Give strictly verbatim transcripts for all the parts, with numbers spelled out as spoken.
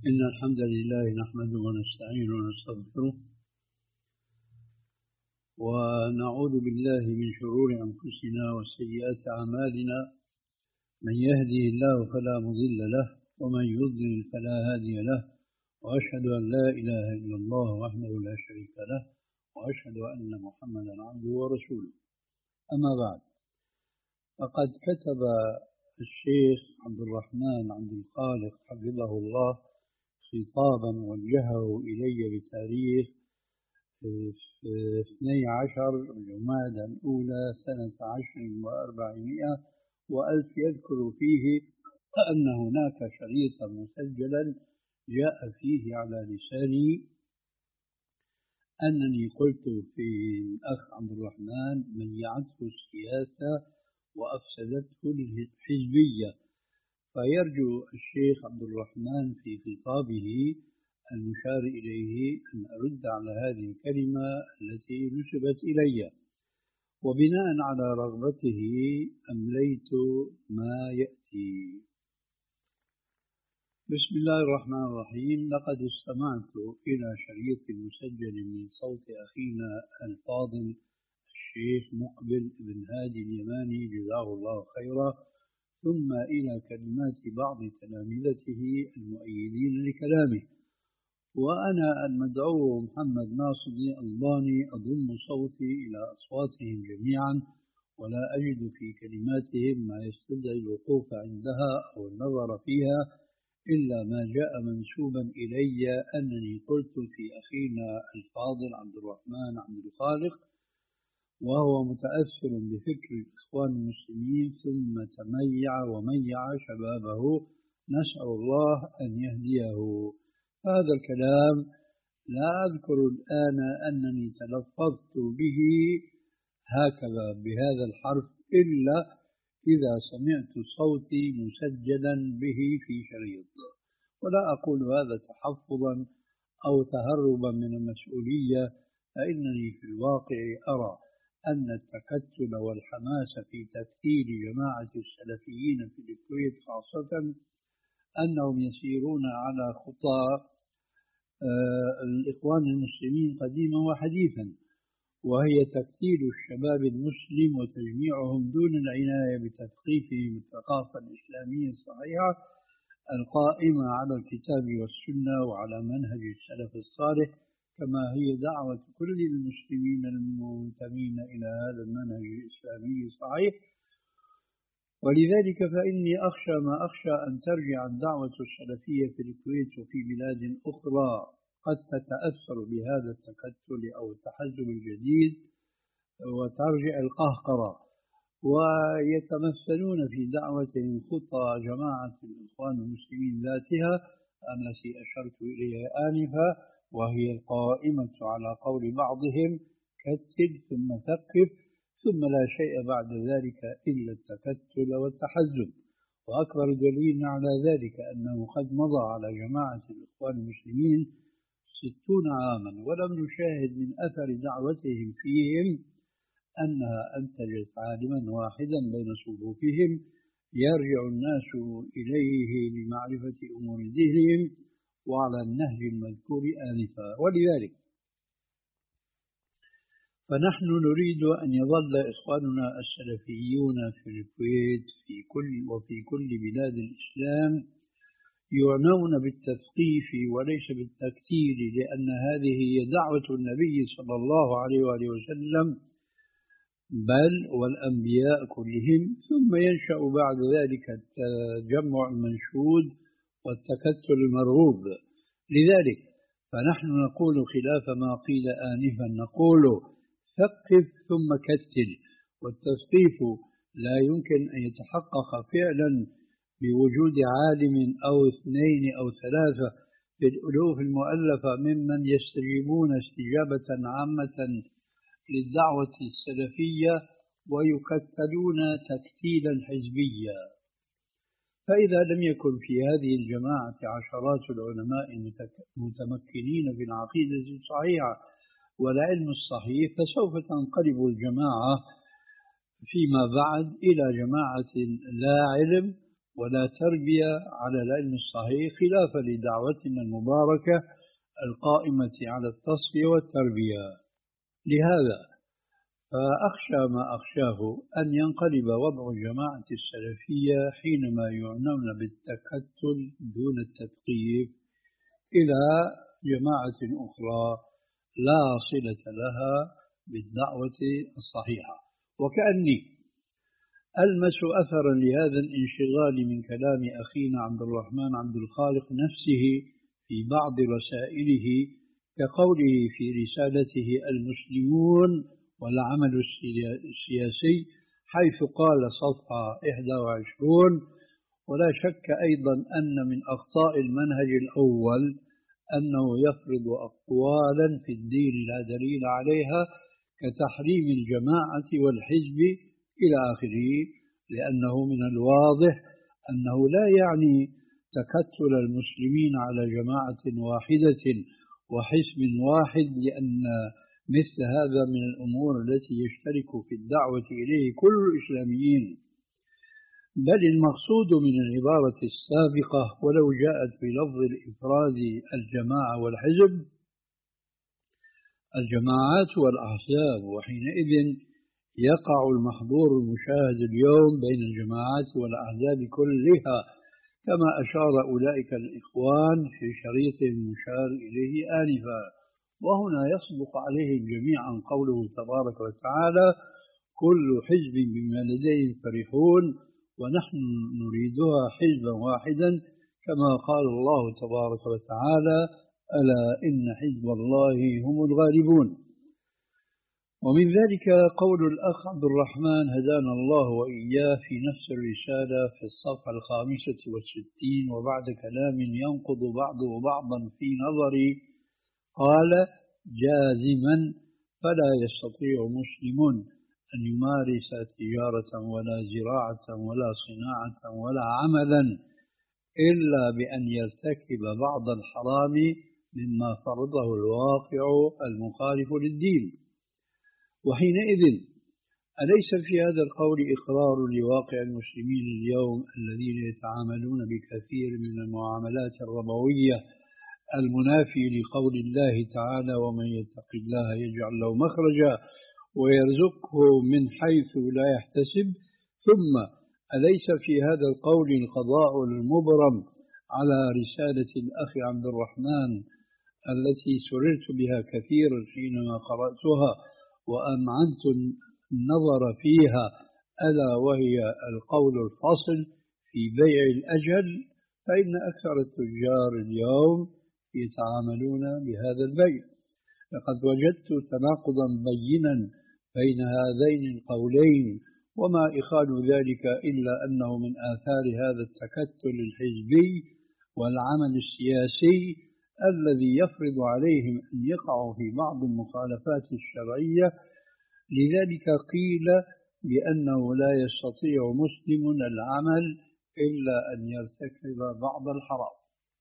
إن الحمد لله نحمده ونستعينه ونستغفره ونعوذ بالله من شرور أنفسنا وسيئات أعمالنا. من يهده الله فلا مضل له ومن يضلل فلا هادي له، وأشهد أن لا إله إلا الله وحده لا شريك له، وأشهد أن محمدا عبده ورسوله. أما بعد، فقد كتب الشيخ عبد الرحمن عبد الخالق حفظه الله خطابا وجهه إلي بتاريخ اثني عشر جمادى الأولى سنة عشر وأربعمائة وألف، يذكر فيه أن هناك شريطا مسجلا جاء فيه على لساني أنني قلت في الأخ عبد الرحمن: ميعته السياسة وأفسدته الحزبية. فيرجو الشيخ عبد الرحمن في خطابه المشار إليه أن أرد على هذه الكلمة التي نسبت إلي، وبناء على رغبته أمليت ما يأتي. بسم الله الرحمن الرحيم. لقد استمعت إلى شريط مسجل من صوت أخينا الفاضل الشيخ مقبل بن هادي اليماني جزاه الله خيرا، ثم إلى كلمات بعض تلامذته المؤيدين لكلامه، وأنا المدعو محمد ناصر الألباني أضم صوتي إلى أصواتهم جميعا، ولا أجد في كلماتهم ما يستدعي الوقوف عندها أو النظر فيها إلا ما جاء منسوبا إلي أنني قلت في أخينا الفاضل عبد الرحمن عبد الخالق، وهو متأثر بفكر الإخوان المسلمين ثم تميع وميع شبابه، نسأل الله أن يهديه. هذا الكلام لا أذكر الآن أنني تلفظت به هكذا بهذا الحرف إلا إذا سمعت صوتي مسجلا به في شريط، ولا أقول هذا تحفظا أو تهربا من المسؤولية، فإنني في الواقع أرى أن التكتل والحماس في تكتيل جماعة السلفيين في الكويت خاصة أنهم يسيرون على خطى الإخوان المسلمين قديما وحديثا، وهي تكتيل الشباب المسلم وتجميعهم دون العناية بتثقيفهم الثقافة الإسلامية الصحيحة القائمة على الكتاب والسنة وعلى منهج السلف الصالح، كما هي دعوة كل المسلمين المنتمين إلى هذا المنهج الإسلامي الصحيح. ولذلك فإني أخشى ما أخشى أن ترجع الدعوة السلفية في الكويت وفي بلاد أخرى قد تتأثر بهذا التكتل أو التحزب الجديد وترجع القهقرة، ويتمثلون في دعوتهم خطى جماعة الإخوان المسلمين ذاتها التي أشرت إليها آنفا، وهي القائمة على قول بعضهم: كتل ثم ثقف، ثم لا شيء بعد ذلك إلا التكتل والتحزب. وأكبر دليل على ذلك أنه قد مضى على جماعة الإخوان المسلمين ستون عاما ولم نشاهد من أثر دعوتهم فيهم أنها أنتجت عالما واحدا بين صفوفهم يرجع الناس إليه لمعرفة أمور دينهم وعلى النهج المذكور آنفا. ولذلك فنحن نريد أن يظل إخواننا السلفيون في الكويت في كل وفي كل بلاد الإسلام يعنون بالتثقيف وليس بالتكتيل، لأن هذه هي دعوة النبي صلى الله عليه وآله وسلم بل والأنبياء كلهم، ثم ينشأ بعد ذلك التجمع المنشود والتكتل المرغوب. لذلك فنحن نقول خلاف ما قيل آنفا، نقول ثقف ثم كتل، والتثقيف لا يمكن أن يتحقق فعلا بوجود عالم أو اثنين أو ثلاثة في الألوف المؤلفة ممن يستجيبون استجابة عامة للدعوة السلفية ويكتلون تكتيلا حزبيا. فإذا لم يكن في هذه الجماعة عشرات العلماء المتمكنين في العقيدة الصحيحة والعلم الصحيح، فسوف تنقلب الجماعة فيما بعد إلى جماعة لا علم ولا تربية على العلم الصحيح، خلافا لدعوتنا المباركة القائمة على التصفية والتربية. لهذا فأخشى ما أخشاه أن ينقلب وضع الجماعة السلفية حينما يعنون بالتكتل دون التثقيف إلى جماعة أخرى لا صلة لها بالدعوة الصحيحة. وكأني ألمس أثرا لهذا الانشغال من كلام أخينا عبد الرحمن عبد الخالق نفسه في بعض رسائله، كقوله في رسالته المسلمون والعمل السياسي، حيث قال صفحة إحدى وعشرين: ولا شك أيضا أن من أخطاء المنهج الأول أنه يفرض أقوالا في الدين لا دليل عليها كتحريم الجماعة والحزب إلى آخره، لأنه من الواضح أنه لا يعني تكتل المسلمين على جماعة واحدة وحزب واحد، لأن مثل هذا من الأمور التي يشترك في الدعوة إليه كل الإسلاميين، بل المقصود من العبارة السابقة ولو جاءت بلفظ الإفراد الجماعة والحزب الجماعات والأحزاب، وحينئذ يقع المحظور المشاهد اليوم بين الجماعات والأحزاب كلها، كما أشار أولئك الإخوان في شريط المشار إليه آنفا. وهنا يصدق عليهم جميعا قوله تبارك وتعالى: كل حزب بما لديهم فرحون ونحن نريدها حزبا واحدا، كما قال الله تبارك وتعالى: ألا إن حزب الله هم الغالبون. ومن ذلك قول الأخ عبد الرحمن هدانا الله وإياه في نفس الرسالة في الصفحة الخامسة والستين وبعد كلام ينقض بعضه بعضا في نظري، قال: جازما فلا يستطيع مسلم أن يمارس تجارة ولا زراعة ولا صناعة ولا عملا إلا بأن يرتكب بعض الحرام مما فرضه الواقع المخالف للدين. وحينئذ أليس في هذا القول إقرار لواقع المسلمين اليوم الذين يتعاملون بكثير من المعاملات الربوية المنافي لقول الله تعالى: ومن يتق الله يجعل له مخرجا ويرزقه من حيث لا يحتسب؟ ثم أليس في هذا القول القضاء المبرم على رسالة الأخ عبد الرحمن التي سررت بها كثيرا حينما قرأتها وأمعنت النظر فيها، ألا وهي القول الفاصل في بيع الأجل؟ فإن أكثر التجار اليوم يتعاملون بهذا البيع. لقد وجدت تناقضا بينا بين هذين القولين، وما إخال ذلك إلا أنه من آثار هذا التكتل الحزبي والعمل السياسي الذي يفرض عليهم أن يقعوا في بعض المخالفات الشرعية. لذلك قيل بأنه لا يستطيع مسلم العمل إلا أن يرتكب بعض الحرام.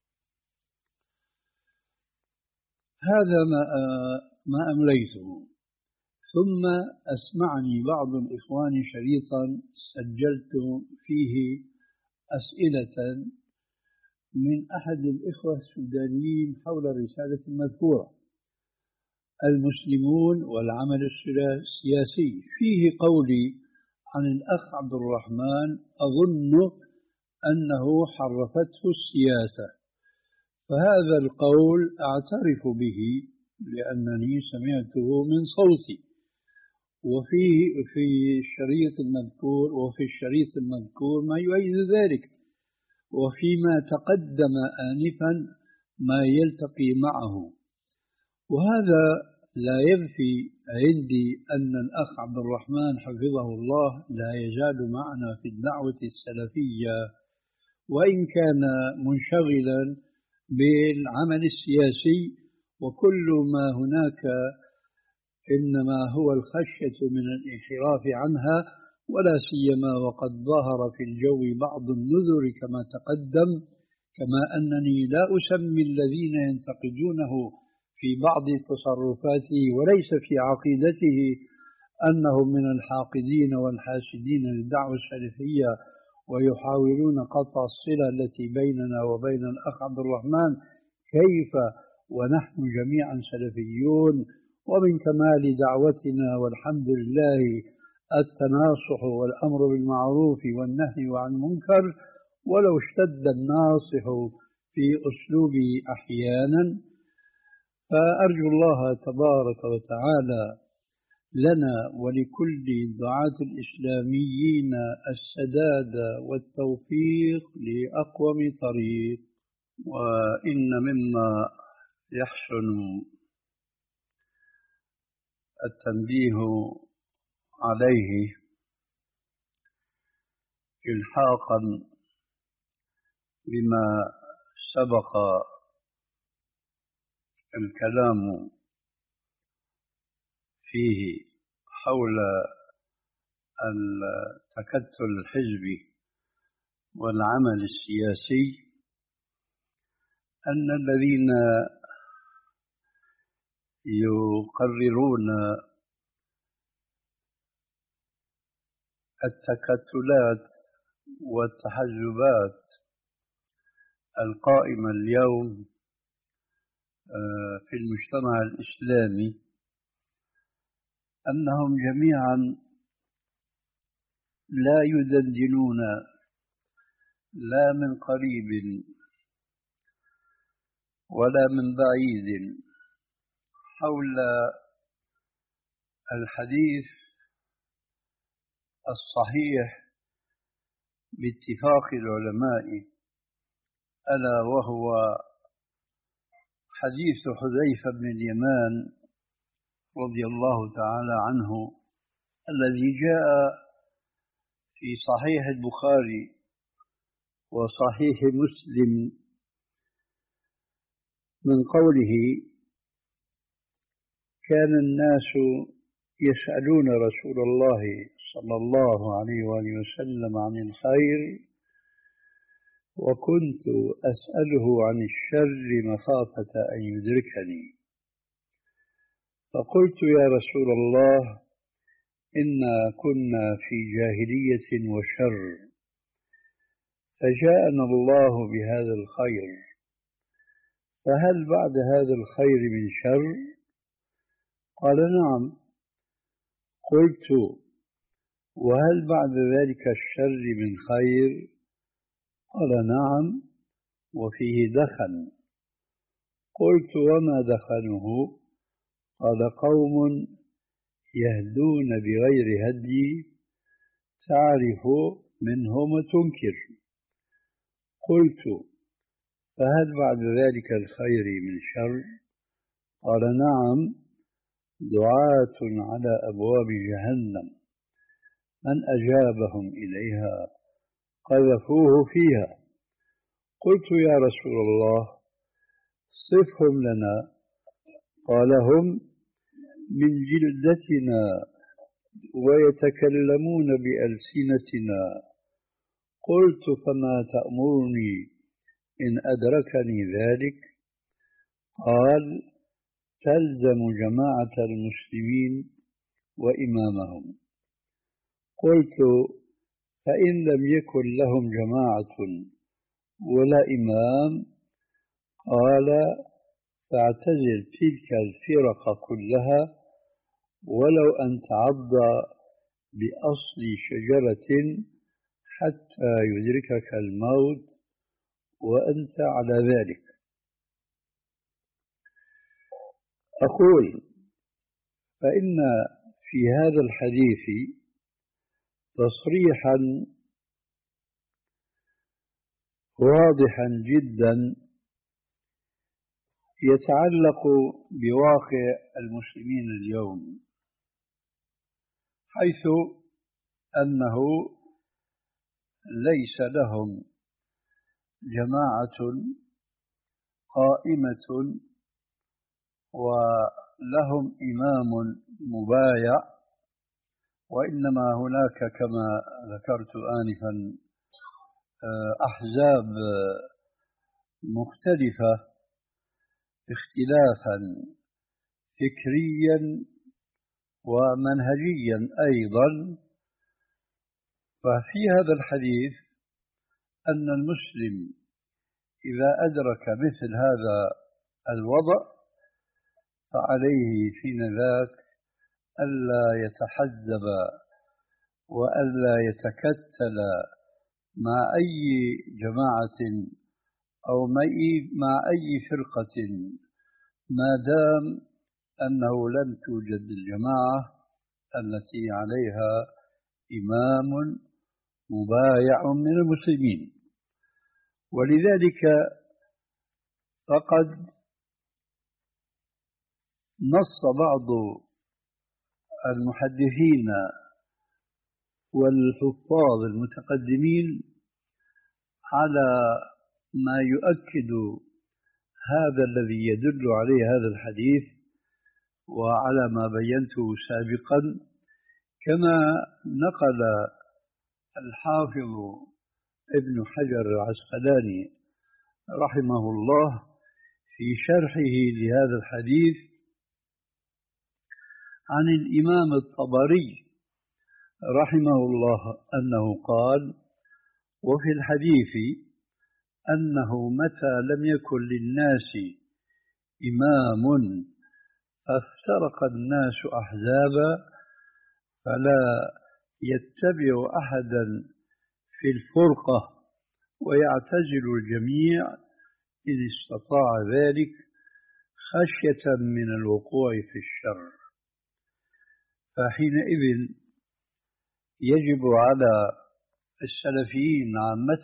هذا ما ما أمليته. ثم أسمعني بعض الإخوان شريطا سجلت فيه أسئلة من أحد الإخوة السودانيين حول الرسالة المذكورة: المسلمون والعمل السياسي. فيه قولي عن الأخ عبد الرحمن أظن أنه حرفته السياسة، فهذا القول أعترف به لأنني سمعته من صوتي، وفيه في الشريط المذكور وفي الشريط المذكور ما يؤيد ذلك، وفيما تقدم آنفا ما يلتقي معه. وهذا لا ينفي عندي أن الأخ عبد الرحمن حفظه الله لا يزال معنا في الدعوة السلفية، وإن كان منشغلا بالعمل السياسي، وكل ما هناك إنما هو الخشية من الانحراف عنها، ولا سيما وقد ظهر في الجو بعض النذر كما تقدم، كما أنني لا أسمي الذين ينتقدونه في بعض تصرفاته وليس في عقيدته أنهم من الحاقدين والحاسدين للدعوة السلفية ويحاولون قطع الصلة التي بيننا وبين الأخ عبد الرحمن، كيف ونحن جميعا سلفيون؟ ومن كمال دعوتنا والحمد لله التناصح والأمر بالمعروف والنهي عن المنكر، ولو اشتد الناصح في أسلوبه أحيانا. فأرجو الله تبارك وتعالى لنا ولكل الدعاة الإسلاميين السداد والتوفيق لأقوم طريق. وإن مما يحسن التنبيه عليه إلحاقا بما سبق الكلام فيه حول التكتل الحزبي والعمل السياسي، أن الذين يقررون التكتلات والتحزبات القائمة اليوم في المجتمع الإسلامي أنهم جميعا لا يدندنون لا من قريب ولا من بعيد حول الحديث الصحيح باتفاق العلماء، ألا وهو حديث حذيفة بن اليمان رضي الله تعالى عنه الذي جاء في صحيح البخاري وصحيح مسلم من قوله: كان الناس يسألون رسول الله صلى الله عليه وآله وسلم عن الخير، وكنت أسأله عن الشر مخافة أن يدركني، فقلت يا رسول الله إنا كنا في جاهلية وشر، فجاءنا الله بهذا الخير، فهل بعد هذا الخير من شر؟ قال نعم. قلت وهل بعد ذلك الشر من خير؟ قال نعم، وفيه دخن. قلت وما دخنه؟ قال قوم يهدون بغير هدي تعرف منهم وتنكر. قلت فهل بعد ذلك الخير من شر؟ قال نعم، دعاة على أبواب جهنم من أجابهم إليها قذفوه فيها. قلت يا رسول الله صفهم لنا. قال هم من جلدتنا ويتكلمون بألسنتنا. قلت فما تأمرني إن أدركني ذلك؟ قال تلزم جماعة المسلمين وإمامهم. قلت فإن لم يكن لهم جماعة ولا إمام؟ قال فاعتزل تلك الفرق كلها ولو أن تعض بأصل شجرة حتى يدركك الموت وأنت على ذلك. أقول فإن في هذا الحديث تصريحا واضحا جدا يتعلق بواقع المسلمين اليوم، حيث أنه ليس لهم جماعة قائمة ولهم إمام مبايع، وإنما هناك كما ذكرت آنفا أحزاب مختلفة اختلافا فكريا ومنهجيا أيضا. ففي هذا الحديث أن المسلم إذا أدرك مثل هذا الوضع فعليه حين ذاك ألا يتحزب وألا يتكتل مع أي جماعة أو مع أي فرقة ما دام أنه لم توجد الجماعة التي عليها إمام مبايع من المسلمين. ولذلك فقد نص بعض المحدثين والحفاظ المتقدمين على ما يؤكد هذا الذي يدل عليه هذا الحديث وعلى ما بينته سابقا، كما نقل الحافظ ابن حجر العسقلاني رحمه الله في شرحه لهذا الحديث عن الإمام الطبري رحمه الله أنه قال: وفي الحديث أنه متى لم يكن للناس إمام افترق الناس أحزابا فلا يتبع أحدا في الفرقة ويعتزل الجميع إن استطاع ذلك خشية من الوقوع في الشر. فحينئذ يجب على السلفيين عامة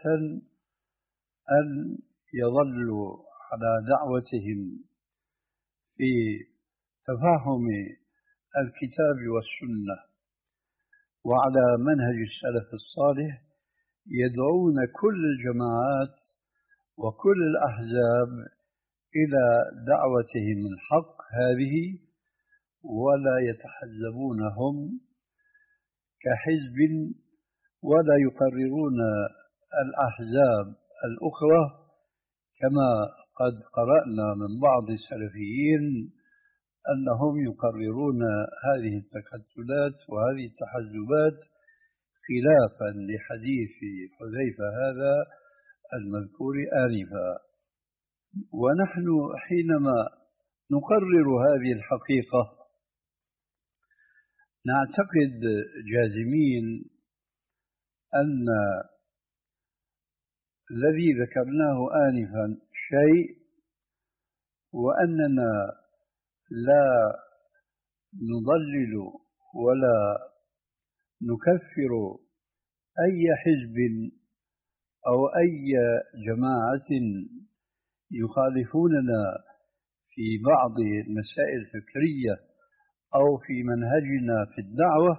أن يظلوا على دعوتهم في تفهم الكتاب والسنة وعلى منهج السلف الصالح، يدعون كل الجماعات وكل الأحزاب إلى دعوتهم الحق هذه، ولا يتحزبونهم كحزب ولا يقررون الأحزاب الأخرى، كما قد قرأنا من بعض السلفيين أنهم يقررون هذه التكتلات وهذه التحزبات خلافا لحديث حذيفة هذا المذكور آنفا. ونحن حينما نقرر هذه الحقيقة نعتقد جازمين أن الذي ذكرناه آنفا شيء، وأننا لا نضلل ولا نكفر أي حزب أو أي جماعة يخالفوننا في بعض المسائل الفكرية أو في منهجنا في الدعوة،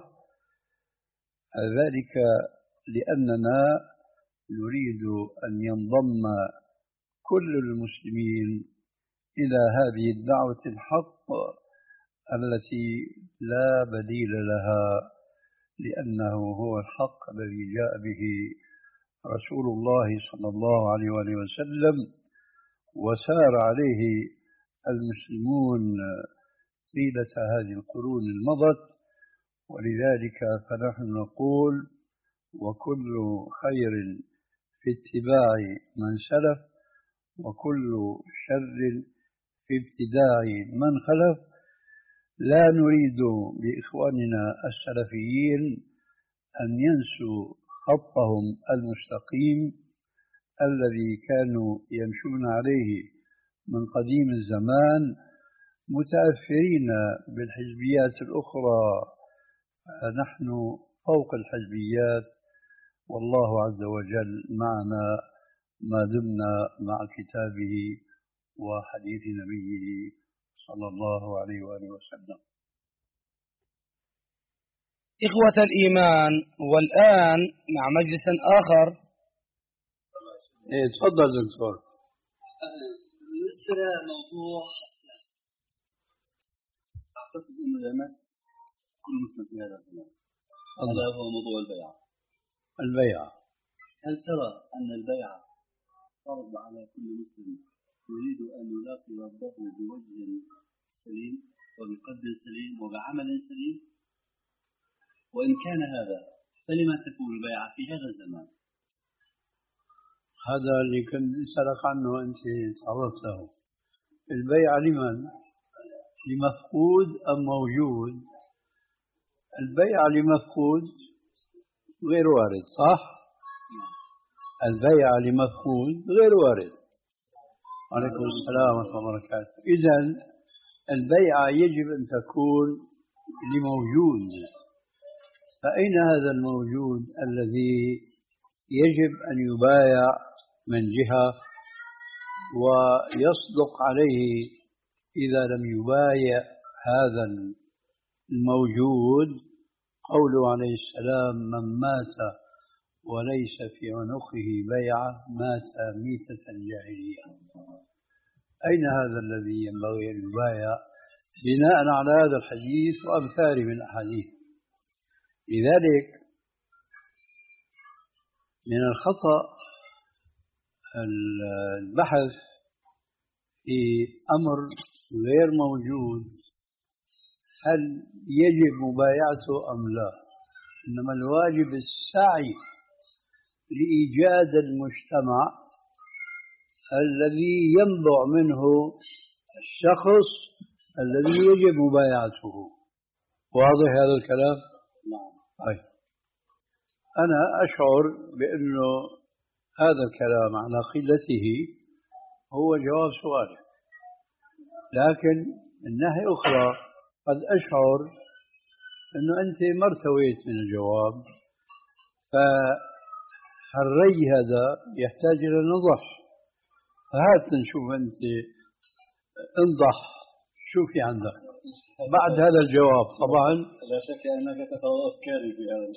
ذلك لأننا نريد أن ينضم كل المسلمين إلى هذه الدعوة الحق التي لا بديل لها، لأنه هو الحق الذي جاء به رسول الله صلى الله عليه وآله وسلم وسار عليه المسلمون طيلة هذه القرون المضت. ولذلك فنحن نقول: وكل خير في اتباع من سلف وكل شر في ابتداع من خلف. لا نريد بإخواننا السلفيين أن ينسوا خطهم المستقيم الذي كانوا يمشون عليه من قديم الزمان، متأثرين بالحزبيات الأخرى. نحن فوق الحزبيات، والله عز وجل معنا ما دمنا مع كتابه وحديث نبيه صلى الله عليه وآله وسلم. إخوة الإيمان، والآن مع مجلس آخر. إيه تفضل دكتور. بالنسبة لموضوع حساس أعتقد أنه يمس كل مسلم في هذا الزمان، هذا هو موضوع البيع. البيع، هل ترى أن البيع فرض على كل مسلم يريد أن يلاقي ربه بوجه سليم وبقلب سليم وبعمل سليم؟ وإن كان هذا فلما تكون البيعة في هذا الزمان؟ هذا اللي كنت أسألك عنه أنت تعرضت له. البيع لمن؟ لمفقود أم موجود؟ البيع لمفقود غير وارد، صح؟ البيع لمفقود غير وارد. وعليكم السلام ورحمة الله وبركاته. إذن البيعة يجب أن تكون لموجود، فأين هذا الموجود الذي يجب أن يبايع من جهة ويصدق عليه إذا لم يبايع هذا الموجود قوله عليه السلام: من مات وليس في عنقه بيعة مات ميتة جاهلية. أين هذا الذي ينبغي أن يبايع بناء على هذا الحديث وأمثاله من الأحاديث؟ لذلك من الخطأ البحث في أمر غير موجود هل يجب مبايعته أم لا، إنما الواجب السعي لإيجاد المجتمع الذي ينبع منه الشخص الذي يجب مبايعته. واضح هذا الكلام؟ نعم. طيب، أنا أشعر بأنه هذا الكلام على قلته هو جواب سؤالك، لكن من ناحية أخرى قد أشعر أنه أنت ما ارتويت من الجواب، فالري هذا يحتاج إلى نضح. فهات نشوف أنت انضح شو في عندك بعد هذا الجواب. طبعا لا شك أنك تتوقف أفكاري في هذا.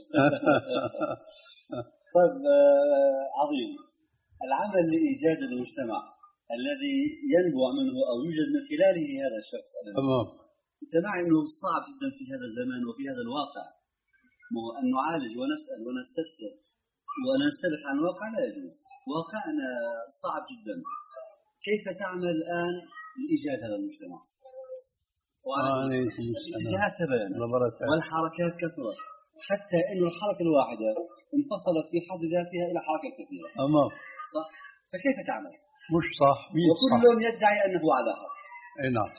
طيب عظيم. العمل لإيجاد المجتمع الذي ينبع منه أو يوجد من خلاله هذا الشخص. تمام. أنت معي أنه صعب جدا في هذا الزمان وفي هذا الواقع أن نعالج ونسأل ونستفسر ونستبح عن واقع لا يجوز. واقعنا صعب جدا. كيف تعمل الآن لإيجاد هذا المجتمع؟ الاتجاهات تباينت والحركات كثرت، حتى أن الحركة الواحدة انفصلت في حد ذاتها إلى حركات كثيرة. أما صح؟ فكيف تعمل؟ مش صح. وكل يدعي أنه على حق. أي نعم.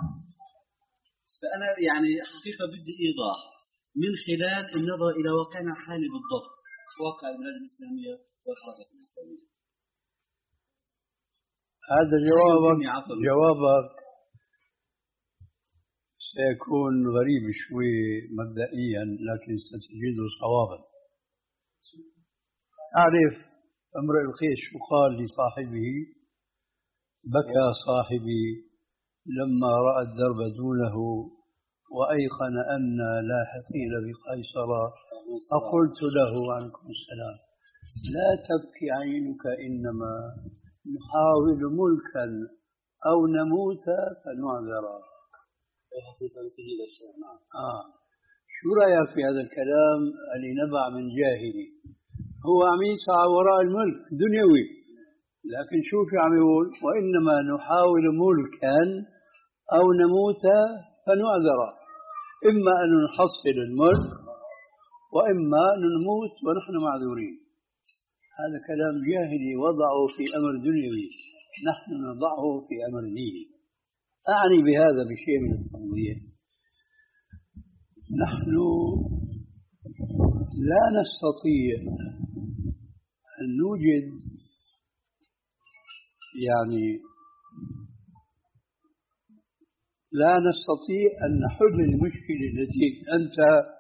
فأنا يعني حقيقة بدي إيضاح من خلال النظر إلى واقعنا الحالي بالضبط، واقع البلاد الإسلامية والحركة الإسلامية. هذا جوابك جوابك سيكون غريب شوي مبدئيا، لكن ستجده صوابا. أعرف امرئ القيس شو قال لصاحبه؟ بكى صاحبي لما رأى الدرب دونه وأيقن أن لاحقين بقيصر، فقلت له عنكم السلام: لا تبكي عينك، إنما نحاول ملكا أو نموت فنعذرا. آه. شو رأيك في هذا الكلام اللي نبع من جاهلي؟ هو عم يسعى وراء الملك دنيوي، لكن شو في عم يقول؟ وإنما نحاول ملكا أو نموت فنعذرا، إما أن نحصل الملك وإما أن نموت ونحن معذورين. هذا كلام جاهلي وضعه في أمر دنيوي، نحن نضعه في أمر ديني. أعني بهذا بشيء من التوضيح. نحن لا نستطيع أن نوجد يعني لا نستطيع أن نحل المشكلة التي أنت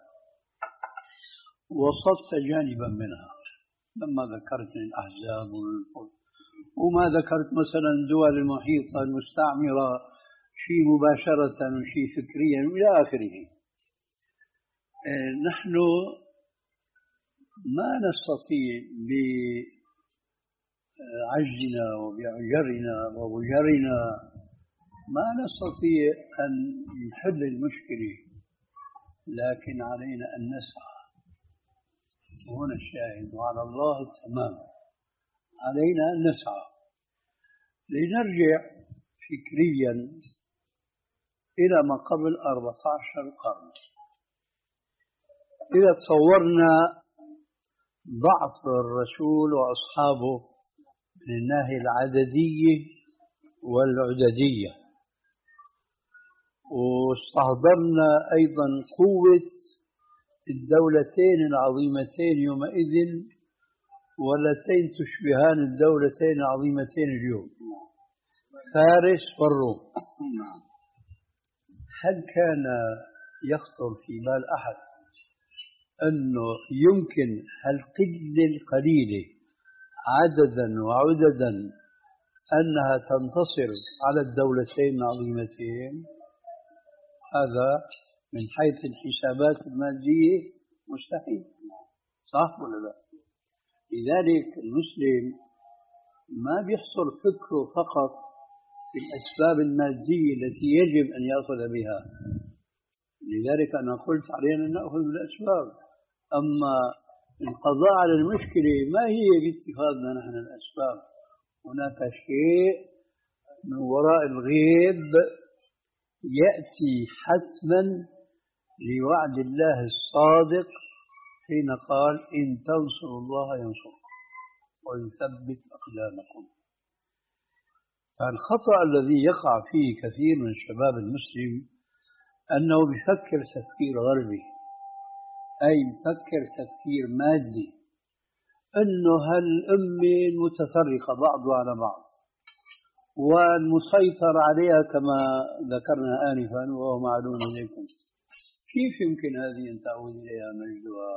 وصفت جانبا منها لما ذكرت الأحزاب وما ذكرت مثلا الدول المحيطة المستعمرة شيء مباشرة وشيء فكريا إلى آخره. نحن ما نستطيع بعجزنا وبعجرنا وبجرنا ما نستطيع أن نحل المشكلة، لكن علينا أن نسعى. وهنا الشاهد، وعلى الله التمام. علينا أن نسعى. لنرجع فكريا إلى ما قبل أربعة عشر قرن. إذا تصورنا ضعف الرسول وأصحابه من الناحية العددية والعددية، واستحضرنا أيضا قوة الدولتين العظيمتين يومئذ واللتين تشبهان الدولتين العظيمتين اليوم، فارس والروم. هل كان يخطر في بال أحد أنه يمكن هالقلة القليلة عددا وعددا أنها تنتصر على الدولتين العظيمتين؟ هذا من حيث الحسابات المادية مستحيل، صح ولا لا؟ لذلك المسلم ما بيحصر فكره فقط في الأسباب المادية التي يجب أن يأخذ بها. لذلك أنا قلت علينا أن نأخذ بالأسباب، أما القضاء على المشكلة ما هي باتخاذنا نحن الأسباب، هناك شيء من وراء الغيب يأتي حتما لوعد الله الصادق حين قال إن تنصروا الله ينصركم ويثبت أقدامكم. فالخطأ الذي يقع فيه كثير من الشباب المسلم أنه يفكر تفكير غربي، أي يفكر تفكير مادي، أنه هالأمة متفرقة بعضها على بعض والمسيطر عليها كما ذكرنا آنفا وهو معلوم إليكم. كيف يمكن هذه أن تعود إليها مجدها؟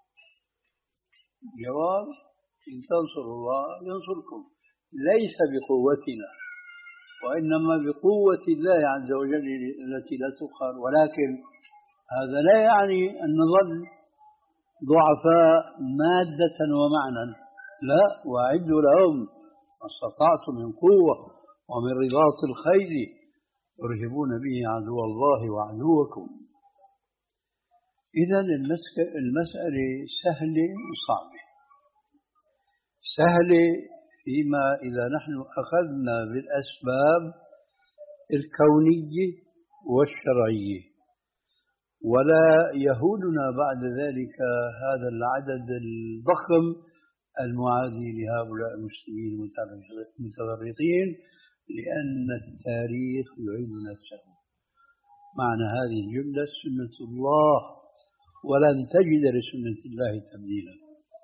جواب: إن تنصروا الله ينصركم، ليس بقوتنا وإنما بقوة الله عز وجل التي لا تقهر، ولكن هذا لا يعني أن نظل ضعفاء مادة ومعنى، لا، وأعدوا لهم ما استطعتم من قوة ومن رباط الخيل ترهبون به عدو الله وعدوكم. إذن المسألة سهلة وصعبة. سهلة فيما إذا نحن أخذنا بالأسباب الكونية والشرعية، ولا يهودنا بعد ذلك هذا العدد الضخم المعادي لهؤلاء المسلمين المتفرقين، لأن التاريخ يعيد نفسه. معنى هذه الجملة سنة الله، ولن تجد لسنة الله تبديلا.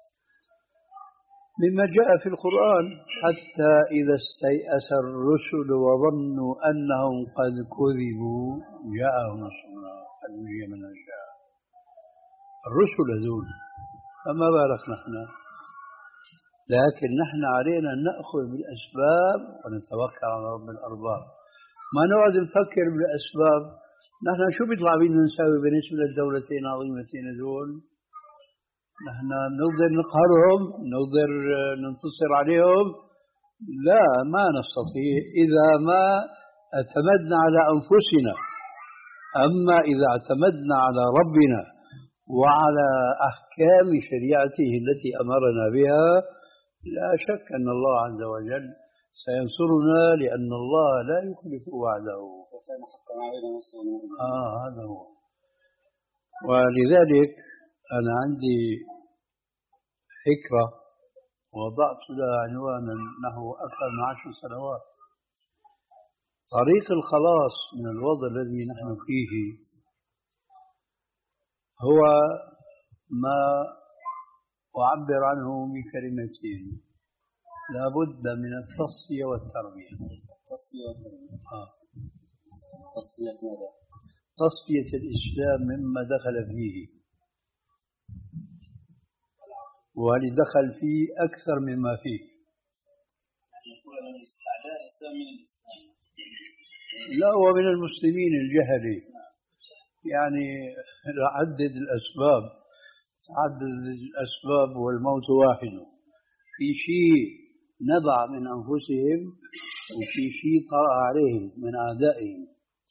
مما جاء في القرآن: حتى إذا استيأس الرسل وظنوا أنهم قد كذبوا جاءهم نصرنا فنجي من نشاء. الرسل هذول، فما بالك نحن؟ لكن نحن علينا أن نأخذ بالأسباب ونتوكل على رب الأرباب، ما نقعد نفكر بالأسباب. نحن شو بيطلع بينا نساوي بالنسبة للدولتين العظيمتين هذول؟ نحن نقدر نقهرهم، نقدر ننتصر عليهم؟ لا، ما نستطيع إذا ما اعتمدنا على أنفسنا. أما إذا اعتمدنا على ربنا وعلى أحكام شريعته التي أمرنا بها، لا شك أن الله عز وجل سينصرنا، لأن الله لا يخلف وعده. آه هذا هو. ولذلك أنا عندي فكرة وضعت لها عنوانا نحو أكثر من عشر سنوات: طريق الخلاص من الوضع الذي نحن فيه هو ما أعبر عنه بكلمتين: لا بد من التصفية والتربية. تصفية والتربية. آه. تصفية ماذا؟ تصفية الإسلام مما دخل فيه، ولدخل فيه أكثر مما فيه. يعني يقول من استعداء الإسلام من الإسلام. لا، هو من المسلمين الجهلي. يعني عدد الأسباب، عدد الأسباب والموت واحد. في شيء نبع من أنفسهم وفي شيء طرأ عليهم من أعدائهم.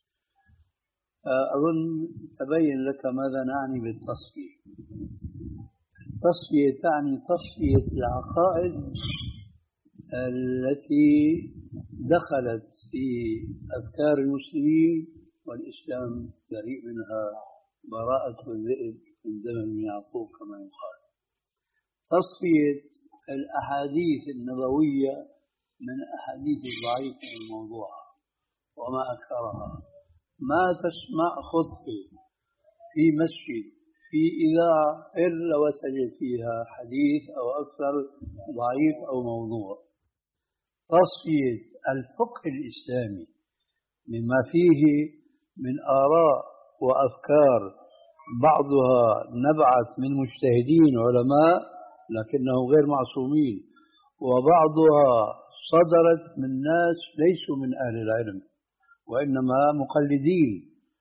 أظن تبين لك ماذا نعني بالتصفية. التصفية تعني تصفية العقائد التي دخلت في أفكار المسلمين، والإسلام بريء منها براءة الذئب من دم من يعقوب كما يقال. تصفية الأحاديث النبوية من أحاديث ضعيفة الموضوعة وما أكثرها. ما تسمع خطبة في مسجد في إذاعة إلا وتجد فيها حديث أو أكثر ضعيف أو موضوع. تصفية الفقه الإسلامي مما فيه من آراء وأفكار بعضها نبعت من مجتهدين علماء لكنهم غير معصومين، وبعضها صدرت من ناس ليسوا من أهل العلم وإنما مقلدين.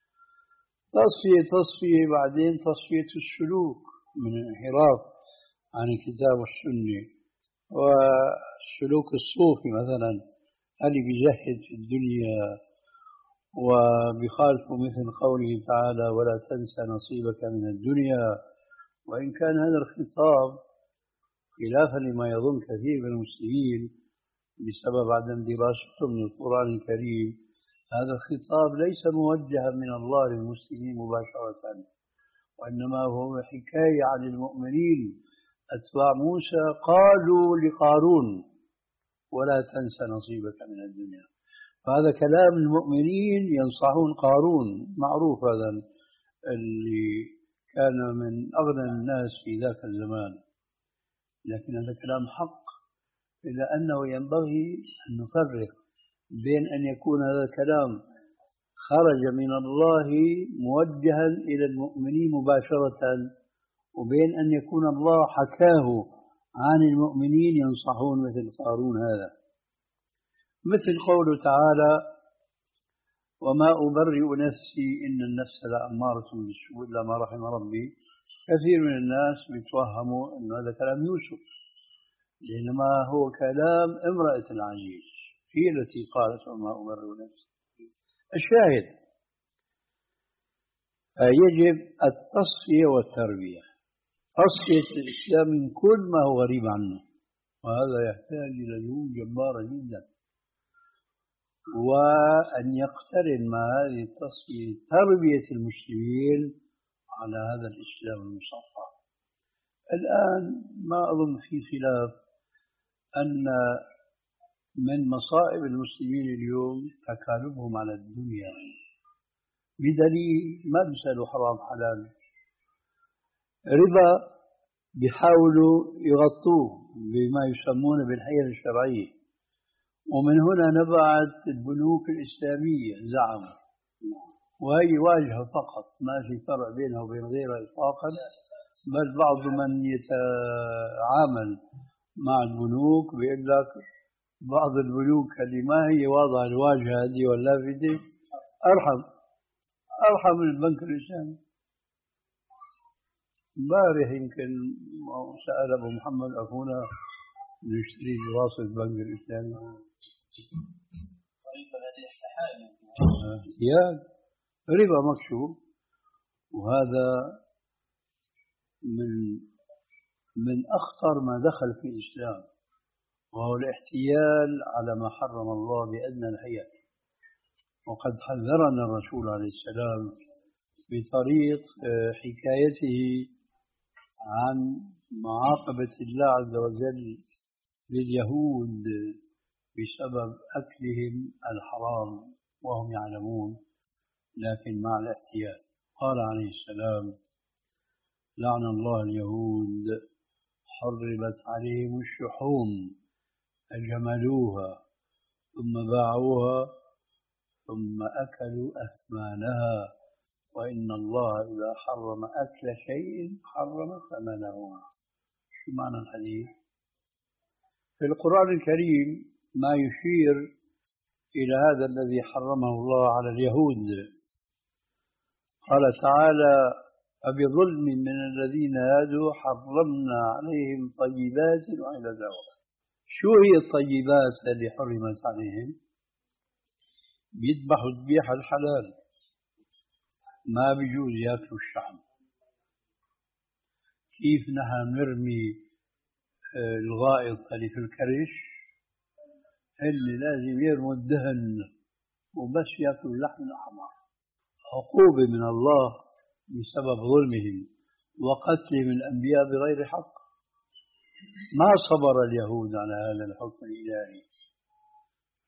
تصفية تصفية بعدين تصفية السلوك من الانحراف عن الكتاب والسنة، والسلوك الصوفي مثلا اللي بيزهد في الدنيا وبخالف مثل قوله تعالى ولا تنسى نصيبك من الدنيا. وإن كان هذا الخطاب خلافا لما يظن كثير من المسلمين بسبب عدم دراستهم للقرآن الكريم، هذا الخطاب ليس موجها من الله للمسلمين مباشرة، وإنما هو حكاية عن المؤمنين أتباع موسى قالوا لقارون ولا تنسى نصيبك من الدنيا. فهذا كلام المؤمنين ينصحون قارون، معروف هذا اللي كان من أغنى الناس في ذاك الزمان، لكن هذا كلام حق، إلا أنه ينبغي أن نفرق بين أن يكون هذا الكلام خرج من الله موجها إلى المؤمنين مباشرة، وبين أن يكون الله حكاه عن المؤمنين ينصحون مثل قارون هذا. مثل قوله تعالى وما أبرئ نفسي إن النفس لأمارة بالسوء إلا ما رحم ربي. كثير من الناس بيتوهموا أن هذا كلام يوسف، بينما هو كلام امرأة العزيز هي التي قالت وما أبرئ نفسي. الشاهد يجب التصفية والتربية، تصفية الإسلام من كل ما هو غريب عنه، وهذا يحتاج إلى جهود جبارة جدا، وأن يقترن مع هذه التصفية تربية المسلمين على هذا الإسلام المصفى. الآن ما أظن في خلاف أن من مصائب المسلمين اليوم تكالبهم على الدنيا، بدليل ما بيسألوا حرام حلال، ربا بيحاولوا يغطوه بما يسمونه بالحيل الشرعية، ومن هنا نبعت البنوك الإسلامية زعموا، وهي واجهة فقط ما في فرق بينها وبين غيرها إطلاقا، بل بعض من يتعامل مع البنوك بيقول لك بعض البنوك اللي ما هي واضحة الواجهة هذه واللافتة أرحم أرحم من البنك الإسلامي. امبارح يمكن سأل أبو محمد أخونا نشتري دراسة البنك الإسلامي طريقة هذه الحالة احتيال ربا مكشوف، وهذا من من أخطر ما دخل في الإسلام، وهو الاحتيال على ما حرم الله بأدنى الحيل. وقد حذرنا الرسول عليه السلام بطريق حكايته عن معاقبة الله عز وجل لليهود بسبب أكلهم الحرام وهم يعلمون لكن مع الاحتيال. قال عليه السلام لعن الله اليهود حرمت عليهم الشحوم فجملوها ثم باعوها ثم أكلوا أثمانها وإن الله إذا حرم أكل شيء حرم ثمنه. شو معنى الحديث؟ في القرآن الكريم ما يشير إلى هذا الذي حرمه الله على اليهود. قال تعالى فبظلم من الذين هادوا حرمنا عليهم طيبات وإلى ذلك. شو هي الطيبات اللي حرمت عليهم؟ بيذبحوا ذبيحة الحلال، ما بيجوز ياكلوا الشحم. كيف نحن نرمي الغائط اللي في الكرش اللي لازم يرموا الدهن وبس ياكلوا اللحم الأحمر، عقوبة من الله بسبب ظلمهم وقتلهم الأنبياء بغير حق. ما صبر اليهود على هذا الحكم الإلهي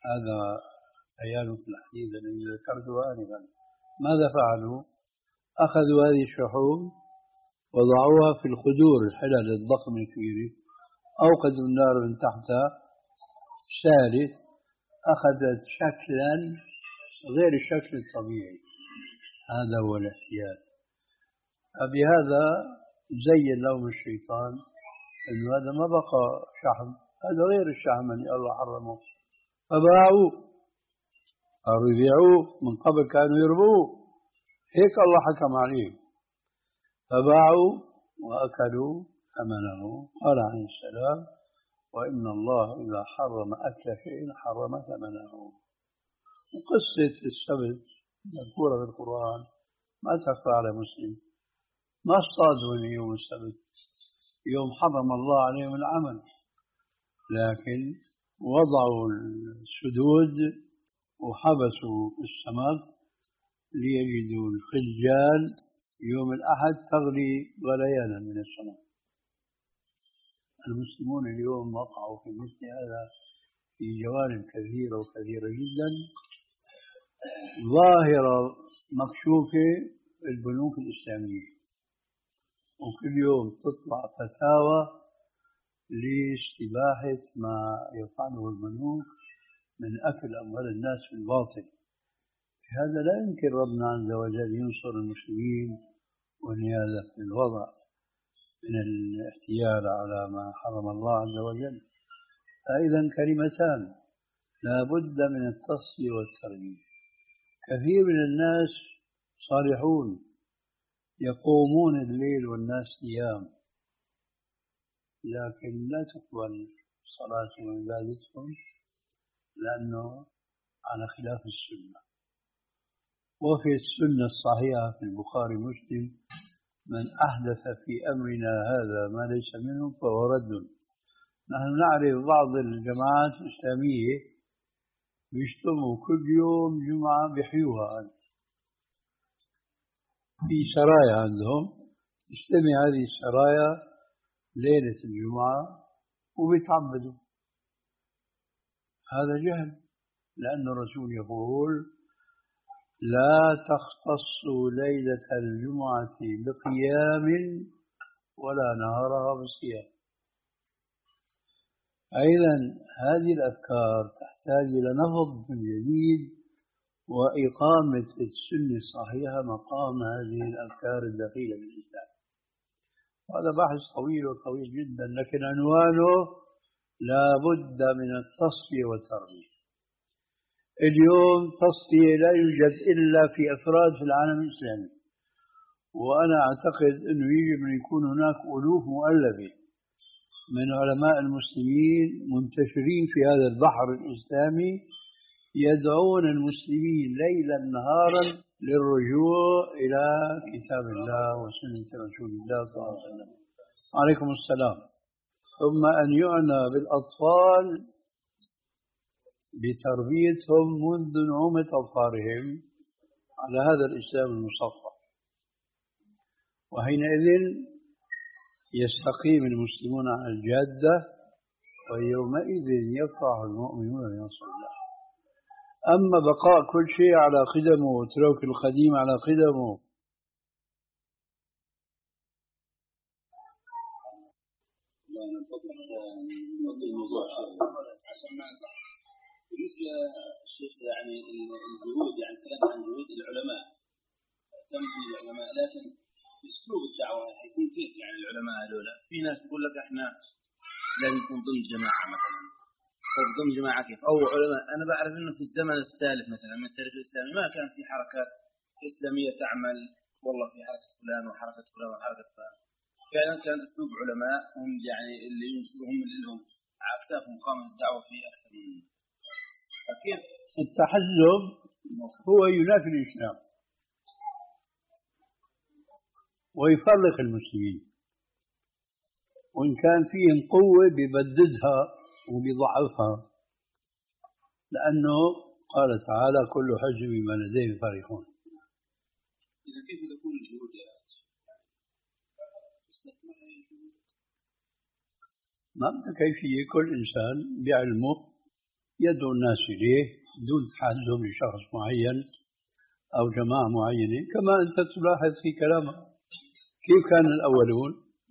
هذا بيان في الحديث الذي ذكرته آنفا. ماذا فعلوا؟ أخذوا هذه الشحوم وضعوها في الخدور الحلل الضخمة الكبيرة، أوقدوا النار من تحتها، ثالث أخذت شكلا غير الشكل الطبيعي. هذا هو الاحتيال. فبهذا زين لهم الشيطان أنه هذا ما بقى شحم، هذا غير الشحم اللي الله حرمه، فباعوه، صاروا يبيعوه. من قبل كانوا يربوه، هيك الله حكم عليهم، فباعوا وأكلوا ثمنه. قال عليه السلام: وإن الله إذا حرم أكل شيء حرم ثمنه. وقصة السبت مذكورة في القرآن ما تخفى على مسلم. ما اصطادوا من يوم السبت، يوم حرم الله عليهم العمل، لكن وضعوا السدود وحبسوا السمك ليجدوا الخجال يوم الأحد تغلي غليانا من السمك. المسلمون اليوم وقعوا في مثل هذا في جوانب كثيرة وكثيرة جدا، ظاهرة مكشوفة في البنوك الإسلامية، وكل يوم تطلع فتاوى لاستباحة ما يفعله البنوك من أكل أموال الناس في الباطل. هذا لا يمكن ربنا عز وجل ينصر المسلمين ونهاية في الوضع من الاحتيال على ما حرم الله عز وجل. فإذا كلمتان لا بد من التصفية والتربية. كثير من الناس صالحون يقومون الليل والناس نيام، لكن لا تقبل صلاتهم وعبادتهم لأنه على خلاف السنة. وفي السنة الصحيحة في البخاري ومسلم: من أحدث في أمرنا هذا ما ليس منه فهو رد. نحن نعرف بعض الجماعات الإسلامية بيجتمعوا كل يوم جمعة بحيوها، في سرايا عندهم تجتمع هذه السرايا ليلة الجمعة وبيتعبدوا. هذا جهل، لأن الرسول يقول: لا تختصوا ليلة الجمعة بقيام ولا نهارها بصيام. أيضا هذه الأفكار تحتاج إلى نهض من جديد وإقامة السنة الصحيحة مقام هذه الأفكار الدخيلة في الإسلام. هذا بحث طويل وطويل جدا، لكن عنوانه لا بد من التصفية والتربية. اليوم تصفية لا يوجد إلا في أفراد في العالم الإسلامي، وأنا أعتقد أنه يجب أن يكون هناك ألوف مؤلفة من علماء المسلمين منتشرين في هذا البحر الإسلامي يدعون المسلمين ليلا نهارا للرجوع إلى كتاب الله وسنة رسول الله صلى الله عليه وسلم. عليكم السلام. ثم أن يعنى بالأطفال بتربيتهم منذ نعومة أظفارهم على هذا الإسلام المصفى، وحينئذ يستقيم المسلمون على الجادة، ويومئذ يفرح المؤمنون بنصر الله. أما بقاء كل شيء على قدمه وترك القديم على قدمه، بالنسبة الشيخ يعني الجهود، يعني كلام عن جهود العلماء، تمثيل العلماء، لكن اسلوب الدعوة حيكون كيف؟ يعني العلماء هذول في ناس تقول لك احنا لازم نكون ضمن جماعة مثلا، طيب ضمن جماعة كيف؟ أو علماء، أنا بعرف إنه في الزمن السالف مثلا من التاريخ الإسلامي ما كان في حركات إسلامية تعمل، والله في حركة فلان وحركة فلان وحركة فلان. فعلا كان أسلوب علماء هم يعني اللي ينشرهم اللي لهم على أكتافهم قامت الدعوة في أكثر من كيف. التحزب هو ينافي الإسلام ويفرق المسلمين، وإن كان فيهم قوة بيبددها وبيضعفها، لأنه قال تعالى: كل حزب بما لديهم فرحون. إذا كيف تكون الجهود يا ما بدك كيفية، كل إنسان بعلمه يدعو الناس إليه دون تحزب لشخص معين أو جماعة معينة، كما أنت تلاحظ في كلامه كيف كان الأولون.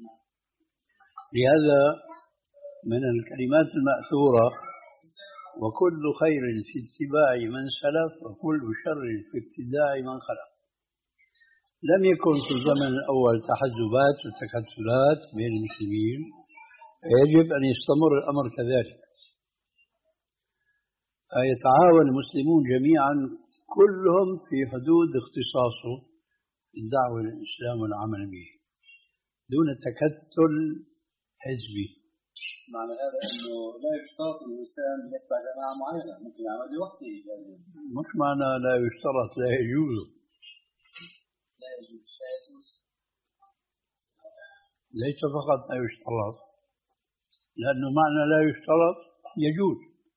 لهذا من الكلمات المأثورة: وكل خير في اتباع من سلف وكل شر في ابتداع من خلف. لم يكن في الزمن الأول تحزبات وتكتلات بين المسلمين، فيجب أن يستمر الأمر كذلك. فيتعاون المسلمون جميعا كلهم في حدود اختصاصه في الدعوة للإسلام والعمل به دون تكتل حزبي. معنى هذا أنه لا يشترط أن الإنسان يتبع جماعة معينة، ممكن يعمل لوحده. مش معنى لا يشترط، لا يجوز. لا يجوز. لا يجوز. ليس فقط لا يشترط، لأنه معنى لا يشترط يجوز،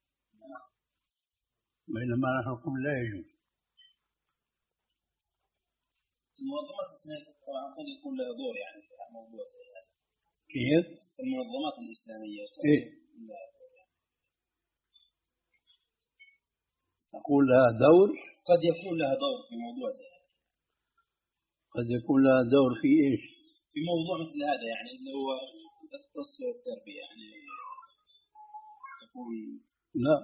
بينما نحن نقول لا يجوز. المنظمات الإسلامية قد يكون لها دور يعني في الموضوع هذا. كيف؟ المنظمات الإسلامية. إيه؟ أقول لها دور. قد يكون لها دور في موضوع هذا. قد يكون لها دور في إيش؟ في موضوع مثل هذا يعني اللي هو التصفية والتربية يعني تكون. لا،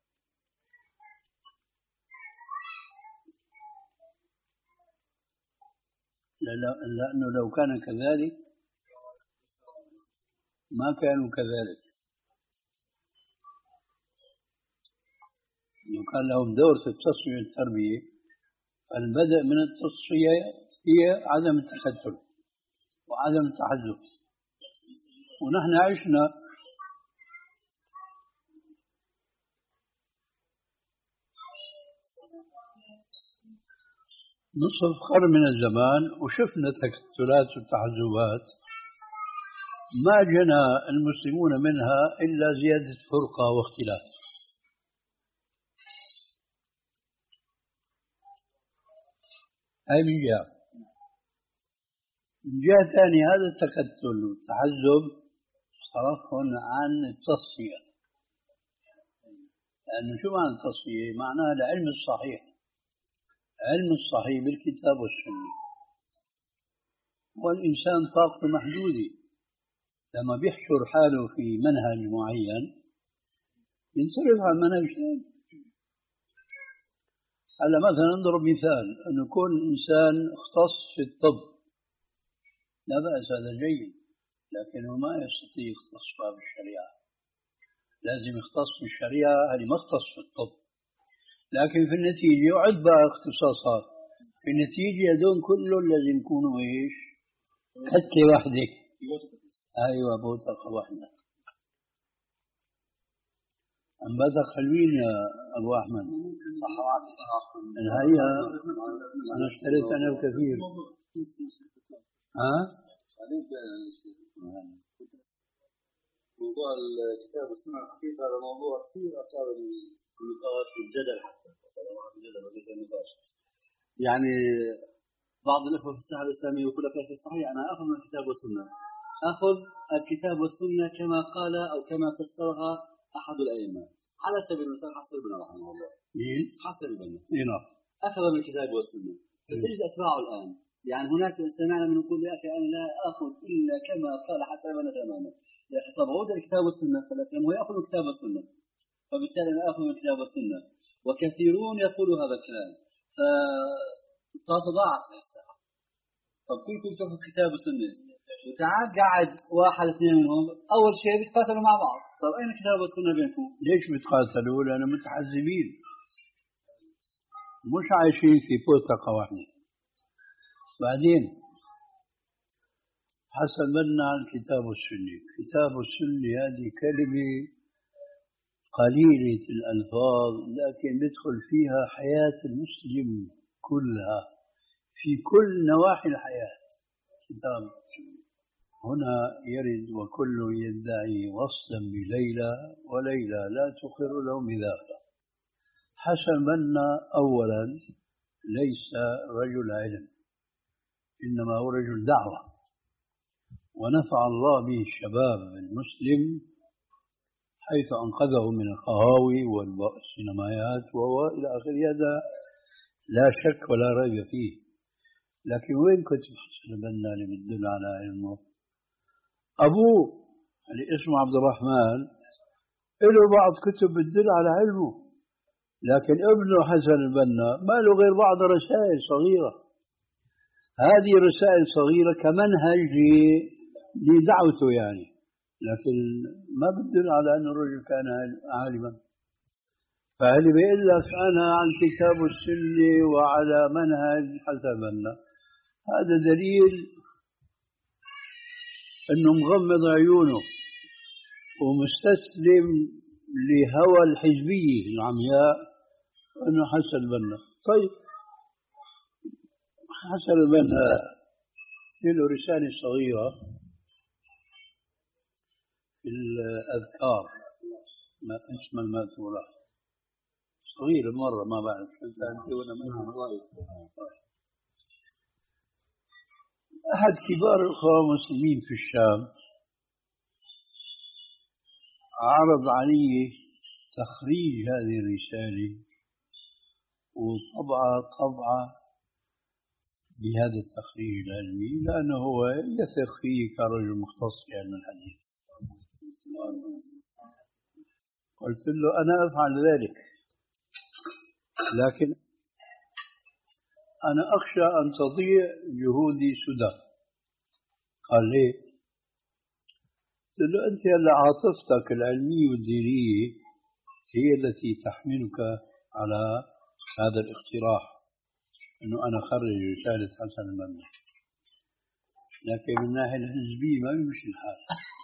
لأنه لو كان كذلك ما كانوا كذلك. لو كان لهم دور في التصفية والتربية، البدء من التصفية هي عدم التكتل وعدم التحزب. ونحن عشنا نصف قرن من الزمان وشفنا تكتلات وتحزبات ما جنى المسلمون منها إلا زيادة فرقة واختلاف. هاي من جهة. من جهة ثانية هذا التكتل والتحزب صرفهم عن التصفية. لأنه شو معنى التصفية؟ معناها العلم الصحيح، علم الصحيح بالكتاب والسنة. والإنسان طاقته محدودة، لما بيحشر حاله في منهج معين ينصرف عن منهج ثاني. هلا مثلا نضرب مثال أن يكون إنسان اختص في الطب، لا بأس، هذا جيد، لكنه ما يستطيع يختص بالشريعة. لازم يختص بالشريعة اللي ما اختص في الطب، لكن في النتيجة يعد بقى اختصاصات. في النتيجة هذول كلهم لازم يكونوا ايش؟ كتلة واحدة. ايوه، بوتقة واحدة. عم بدك حلوين يا ابو احمد. الحقيقة انا اشتريت انا وكثير. ها؟ موضوع الكتاب والسنة الحقيقة هذا موضوع كثير أثار النقاش والجدل، حتى الجدل وليس النقاش. يعني بعض الأخوة في الساحة الإسلامية يقول لك في الصحيح أنا أخذ من الكتاب والسنة، أخذ الكتاب والسنة كما قال أو كما فسرها أحد الأئمة. على سبيل المثال حسن بن رحمه الله. مين؟ حسن بن. نعم. أخذ من الكتاب والسنة، فتجد أتباعه الآن. يعني هناك سمعنا من يقول يا أخي أنا لا أخذ إلا كما قال حسن بن تماما. يا أخي طب عود الكتاب والسنة، فالإسلام هو يأخذ الكتاب والسنة، فبالتالي أنا آخذ من الكتاب والسنة. وكثيرون يقولوا هذا الكلام، فتصدعت في الساعة. طب كلكم تأخذ كتاب والسنة وتعال قاعد واحد اثنين منهم أول شيء بيتقاتلوا مع بعض. طب أين الكتاب والسنة بينكم؟ ليش بيتقاتلوا؟ لأنهم متحزبين، مش عايشين في بوتقة واحدة. بعدين حسب منا الكتاب والسنة. كتاب والسنة هذه كلمة قليلة الألفاظ، لكن يدخل فيها حياة المسلم كلها في كل نواحي الحياة. كتاب هنا يرد وكل يدعي وصلا بليلى وليلى لا تقر له بذاك. حسن منا أولا ليس رجل علم، إنما هو رجل دعوة، ونفع الله به الشباب المسلم حيث أنقذه من القهاوي والسينمايات وإلى آخره. هذا لا شك ولا ريب فيه. لكن وين كنت حسن البنا اللي بتدل على علمه؟ أبوه اللي اسمه عبد الرحمن له بعض كتب بتدل على علمه، لكن ابنه حسن البنا ما له غير بعض رسائل صغيرة. هذه رسائل صغيرة كمنهج لدعوته يعني، لكن ما بتدل على أن الرجل كان عالما. فاللي بيقول لك أنا على الكتاب والسنة وعلى منهج حسن البنا، هذا دليل أنه مغمض عيونه ومستسلم لهوى الحزبية العمياء أنه حسن البنا. طيب حسن البنا له رسالة صغيرة في الأذكار ما اسم المأثورات، صغيرة مرة ما بعرف أنت أنت ولا ما. أحد كبار الأخوة المسلمين في الشام عرض علي تخريج هذه الرسالة وطبعة طبعة بهذا التخريج العلمي، لأنه هو يثق فيه كرجل مختص في علم الحديث. قلت له أنا أفعل ذلك، لكن أنا أخشى أن تضيع جهودي سدى. قال ليه؟ قلت له أنت هلا عاطفتك العلمية والدينية هي التي تحملك على هذا الاقتراح أنه أنا أخرج رسالة حسن البنا، لكن من الناحية الحزبية ما بيمشي الحال.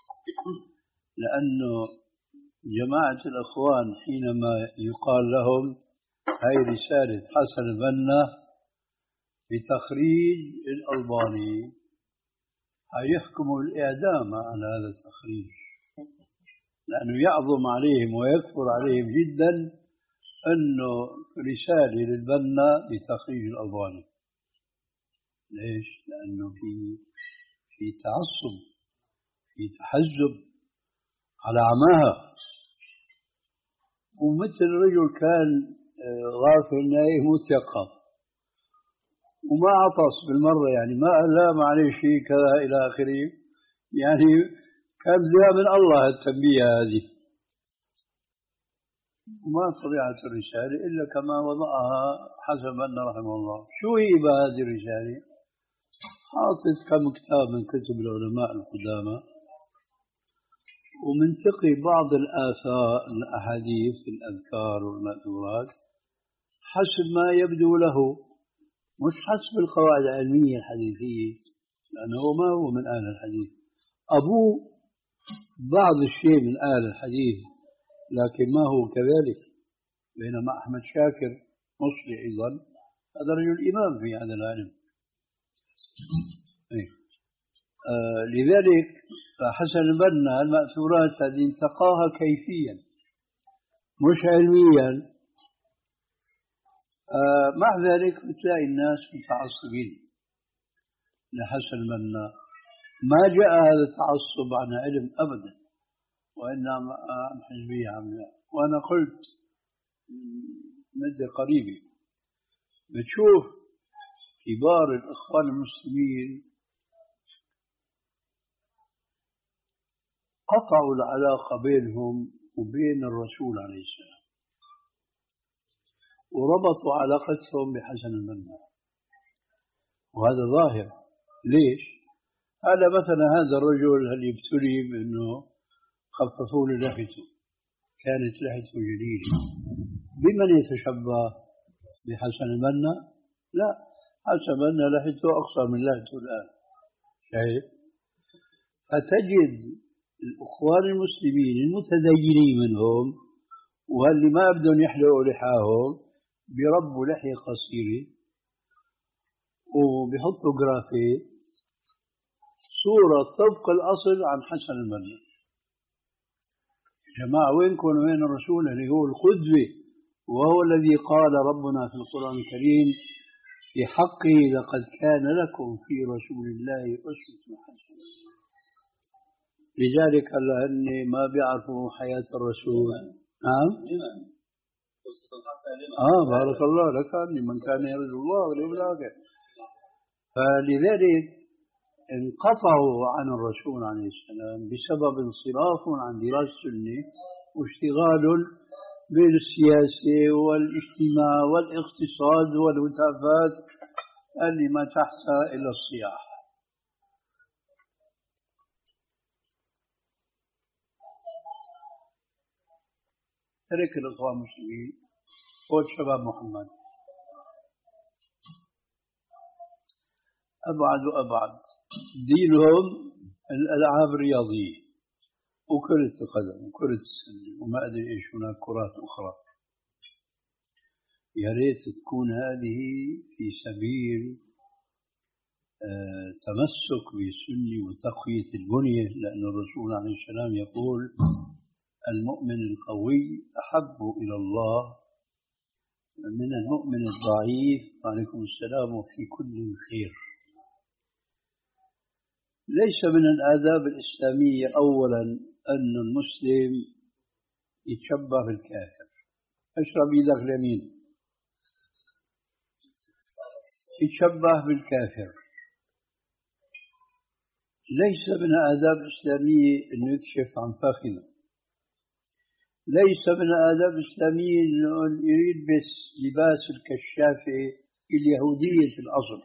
لأنه جماعة الأخوان حينما يقال لهم هاي رسالة حسن البنا بتخريج الألباني هيحكموا الإعدام على هذا التخريج، لأنه يعظم عليهم ويكفر عليهم جدا أنه رسالة للبنا بتخريج الألباني. ليش؟ لأنه في في تعصب، في تحزب على عماها، ومثل رجل كان غافل نايم مثقف وما عطس بالمرة، يعني ما قال لا معلش شيء كذا إلى آخره، يعني كان بدها من الله التنبيه هذه. وما طبيعة الرسالة إلا كما وضعها حسن البنا رحمه الله. شو هي هذه الرسالة؟ حاطط كم كتاب من كتب العلماء القدامى ومنتقي بعض الآثار الأحاديث في الأذكار والمأثورات حسب ما يبدو له، مش حسب القواعد العلمية الحديثية، لأنه ما هو من أهل الحديث. أبوه بعض الشيء من أهل الحديث لكن ما هو كذلك، بينما أحمد شاكر مصري أيضا هذا رجل إمام في هذا العلم. آه لذلك حسن البنا المأثورات هذه انتقاها كيفيا مش علميا. آه مع ذلك بتلاقي الناس متعصبين لحسن البنا. ما جاء هذا التعصب عن علم أبدا، وإنما عن حزبية عمياء. وأنا قلت مدة قريبة بتشوف كبار الإخوان المسلمين قطعوا العلاقة بينهم وبين الرسول عليه السلام وربطوا علاقتهم بحسن البنا، وهذا ظاهر. ليش؟ هذا مثلا هذا الرجل اللي ابتلي بأنه خففوا له لحيته، كانت لحيته جديدة، بمن يتشبه؟ بحسن البنا؟ لا، حسن البنا لحيته أقصر من لحيته الآن. شايف؟ فتجد الإخوان المسلمين المتدينين منهم واللي ما بدهم يحلقوا لحاهم بيربوا لحية قصيرة وبيحطوا جرافيت صورة طبق الأصل عن حسن البنا. جماعة وينكم وين الرسول اللي هو القدوة، وهو الذي قال ربنا في القرآن الكريم في حقه لقد كان لكم في رسول الله أسوة حسنة. لذلك هلا هن ما بيعرفوا حياة الرسول. نعم. آه بارك الله لك، لمن كان يرجو الله واليوم الآخر. فلذلك انقطعوا عن الرسول عليه السلام بسبب انصراف عن دراسة السنة واشتغال بالسياسة والاجتماع والاقتصاد والهتافات اللي ما تحتها إلا الصياح. ترك الإخوان المسلمين والشباب محمد أبعد وأبعد. دينهم الألعاب الرياضية وكرة القدم وكرة السلة وما أدري إيش هناك كرات أخرى. يا ريت تكون هذه في سبيل آه تمسك بالسنة وتقوية البنية، لأن الرسول عليه السلام يقول المؤمن القوي أحب إلى الله من المؤمن الضعيف عليكم السلام وفي كل خير. ليس من الآداب الإسلامية أولا أن المسلم يتشبه بالكافر. اشرب يدك اليمين. يتشبه بالكافر. ليس من الآداب الإسلامية أنه يكشف عن فخذه. ليس من الآداب الإسلامية أنه يلبس لباس الكشافة اليهودية في الأصل.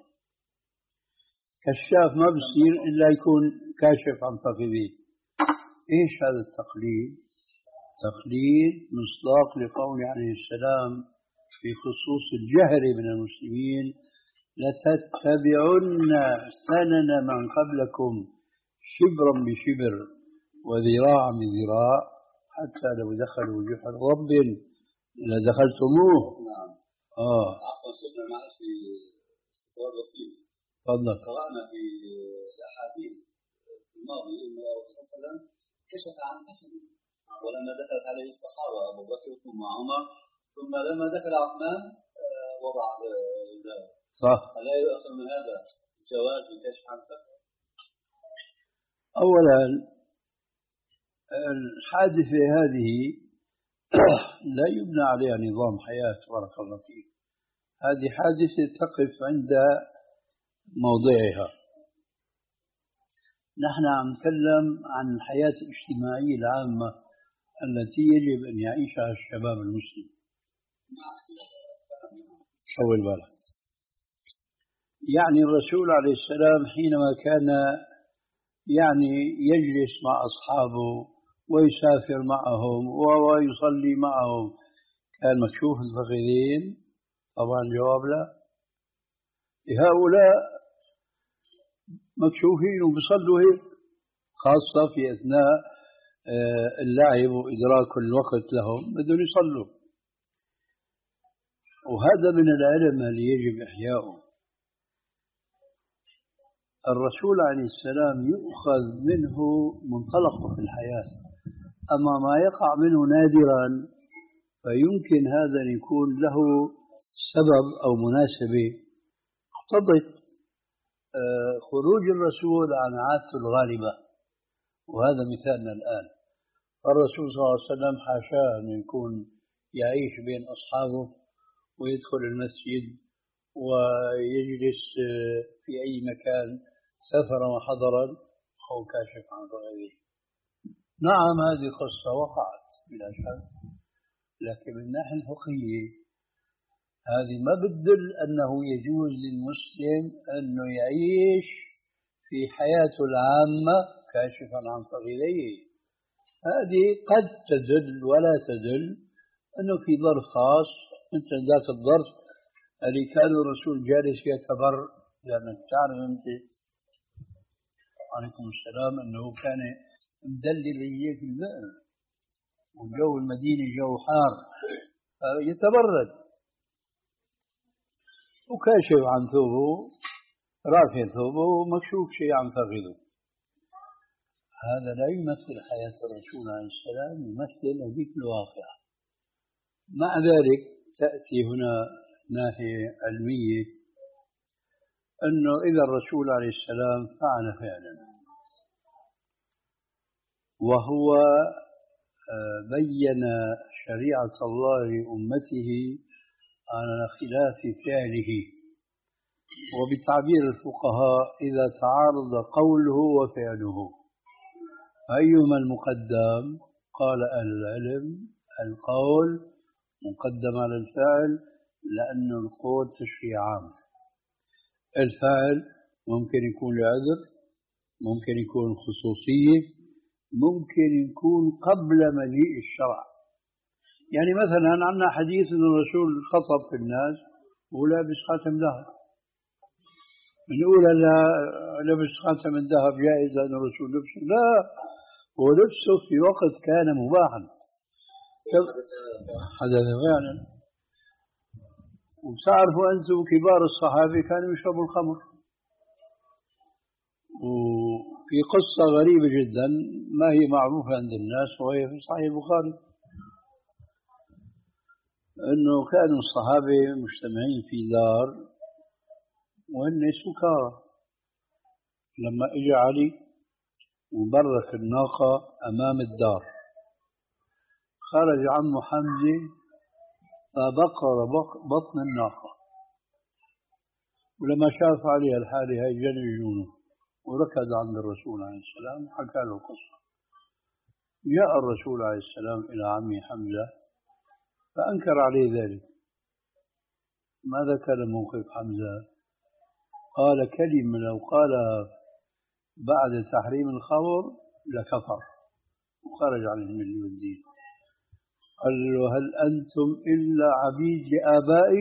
كشاف ما بصير إلا يكون كاشف عن فخذه. إيش هذا التقليد؟ تقليد مصداق لقول عليه السلام في خصوص الجهر من المسلمين لتتبعن سنن من قبلكم شبرا بشبر وذراعا بذراع حتى لو دخلوا جحر رب لدخلتموه. نعم. آه. عفوا شفنا معك في استطراد بسيط. تفضل. قرأنا في الأحاديث في الماضي أن الرسول صلى الله عليه وسلم كشف عن فخذه، ولما دخلت عليه الصحابة أبو بكر ثم عمر ثم لما دخل عثمان وضع ذلك. صح. ألا يؤخذ من هذا الجواز بالكشف عن فخذه؟ أولا الحادثة هذه لا يبنى عليها نظام حياة بارك الله فيك. هذه حادثة تقف عند موضعها. نحن عم نتكلم عن الحياة الاجتماعية العامة التي يجب أن يعيشها الشباب المسلم. أول بالك يعني الرسول عليه السلام حينما كان يعني يجلس مع أصحابه ويسافر معهم ويصلي معهم كان مكشوف الفخذين؟ طبعا جواب لا. هؤلاء مكشوفين وبيصلوا هيك، خاصة في أثناء اللعب وإدراك الوقت لهم بدهم يصلوا. وهذا من العلم اللي يجب إحياؤه. الرسول عليه السلام يؤخذ منه منطلقه في الحياة، أما ما يقع منه نادرا فيمكن هذا أن يكون له سبب أو مناسبة اقتضت خروج الرسول عن عادته الغالبة. وهذا مثالنا الآن. الرسول صلى الله عليه وسلم حاشاه أن يكون يعيش بين أصحابه ويدخل المسجد ويجلس في أي مكان سفرا وحضرا أو كاشف عن رغبه. نعم هذه قصة وقعت بلا شك، لكن من الناحية الفقهية هذه ما بتدل أنه يجوز للمسلم أنه يعيش في حياته العامة كاشفا عن فخذيه. هذه قد تدل ولا تدل أنه في ظرف خاص مثل ذاك الظرف اللي كان الرسول جالس يتبر، لأنك تعرف أنت عليكم السلام أنه كان مدلل في البئر والجو المدينة جو حار يتبرد وكاشف عن ثوبه رافع ثوبه ومكشوف شيء عن فخذه. هذا لا يمثل حياة الرسول عليه السلام، يمثل هذيك الواقع. مع ذلك تأتي هنا ناحية علمية أنه إذا الرسول عليه السلام فعل فعلا وهو بين شريعة الله لأمته على خلاف فعله. وبتعبير الفقهاء إذا تعارض قوله وفعله أيهما المقدم؟ قال أهل العلم القول مقدم على الفعل، لأن القول تشريع عام. الفعل ممكن يكون لعذر، ممكن يكون خصوصية، ممكن يكون قبل مجيء الشرع. يعني مثلا عندنا حديث أن الرسول خطب في الناس ولابس خاتم ذهب، بنقول لا لبس خاتم الذهب جائز أن الرسول لبسه؟ لا، هو لبسه في وقت كان مباحا حدث فعلا. وبتعرفوا أنتم كبار الصحابة كانوا يشربوا الخمر. وفي قصة غريبة جدا ما هي معروفة عند الناس وهي في صحيح البخاري، أنه كانوا الصحابة مجتمعين في دار وهن سكارى، لما اجى علي وبرك الناقة أمام الدار خرج عمه حمزة فبقر بطن الناقة، ولما شاف عليها الحالة هاي جن جنونه وركض عند الرسول عليه السلام وحكى له قصة. جاء الرسول عليه السلام إلى عمه حمزة فأنكر عليه ذلك. ماذا كان موقف حمزة؟ قال كلمة لو قالها بعد تحريم الخمر لكفر وخرج عن الملة والدين. قال له هل أنتم إلا عبيد لآبائي؟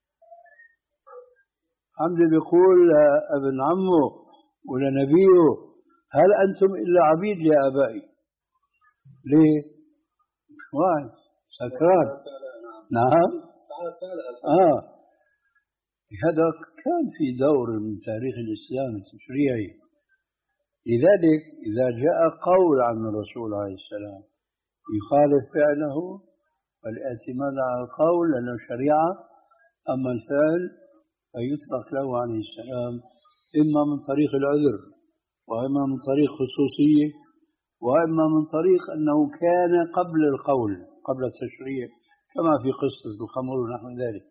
حمزة بيقول ابن عمه ولا نبيه هل أنتم إلا عبيد لآبائي؟ ليه؟ واحد سكران. نعم. آه هذا كان في دور من تاريخ الإسلام التشريعي. لذلك إذا جاء قول عن الرسول عليه السلام يخالف فعله فالاعتماد على القول لأنه شريعة، أما الفعل فيترك له عليه السلام إما من طريق العذر وإما من طريق خصوصية وإما من طريق أنه كان قبل القول قبل التشريع، كما في قصة الخمر ونحو ذلك.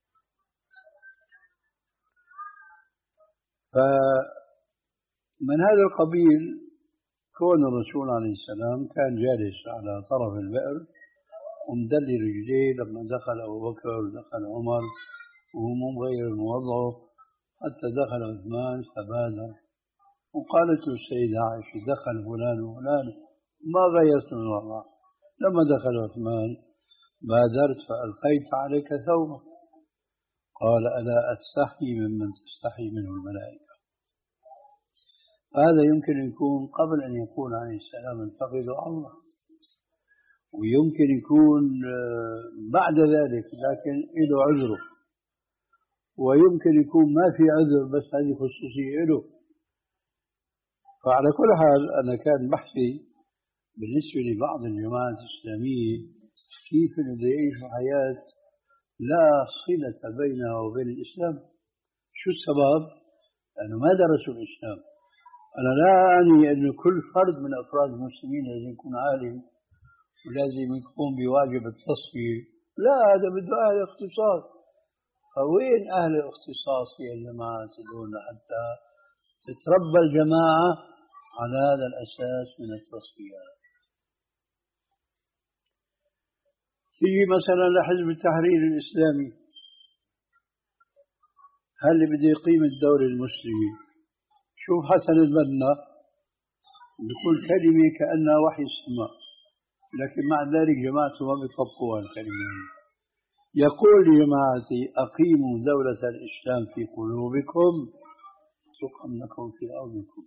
فمن هذا القبيل كون الرسول عليه السلام كان جالس على طرف البئر ومدلي رجليه لما دخل أبو بكر ودخل عمر وهو مغير وضعه حتى دخل عثمان فبادر، وقالت له السيدة عائشة دخل فلان وفلان ما غيرت من وضعه. لما دخل عثمان بادرت فألقيت عليك ثوبك، قال ألا أستحي ممن تستحي منه الملائكة. هذا يمكن يكون قبل أن يكون عليه السلام انتقد الله، ويمكن يكون بعد ذلك لكن له عذره، ويمكن يكون ما في عذر بس هذه خصوصية له. فعلى كل حال أنا كان بحثي بالنسبة لبعض الجماعات الإسلامية كيف بده يعيشوا حياة لا صلة بينها وبين الإسلام. شو السبب؟ لأنه ما درسوا الإسلام. أنا لا أعني أن كل فرد من أفراد المسلمين لازم يكون عالم ولازم يقوم بواجب التصفية، لا، هذا بده أهل اختصاص. فوين أهل الاختصاص في الجماعات دون حتى تتربى الجماعة على هذا الأساس من التصفية؟ تيجي مثلا لحزب التحرير الإسلامي، هل اللي بده يقيم الدولة المسلمة؟ شوف حسن البنا بكل كلمة كأنها وحي السماء، لكن مع ذلك جماعته ما بيطبقوها الكلمة. يقول لجماعتي أقيموا دولة الإسلام في قلوبكم تقم لكم في أرضكم.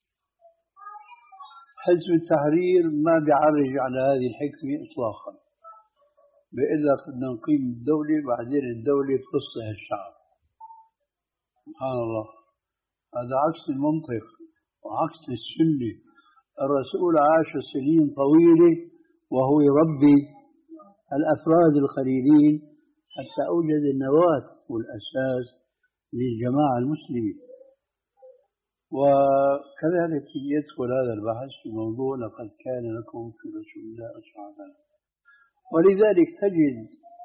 حزب التحرير ما بيعرج على هذه الحكمة إطلاقا، بيقول لك بدنا نقيم الدولة بعدين الدولة بتصلح الشعب. سبحان الله، هذا عكس المنطق وعكس السنة. الرسول عاش سنين طويلة وهو يربي الأفراد القليلين حتى أوجد النواة والأساس للجماعة المسلمة. وكذلك يدخل هذا البحث في موضوع لقد كان لكم في رسول الله أسوة حسنة. ولذلك تجد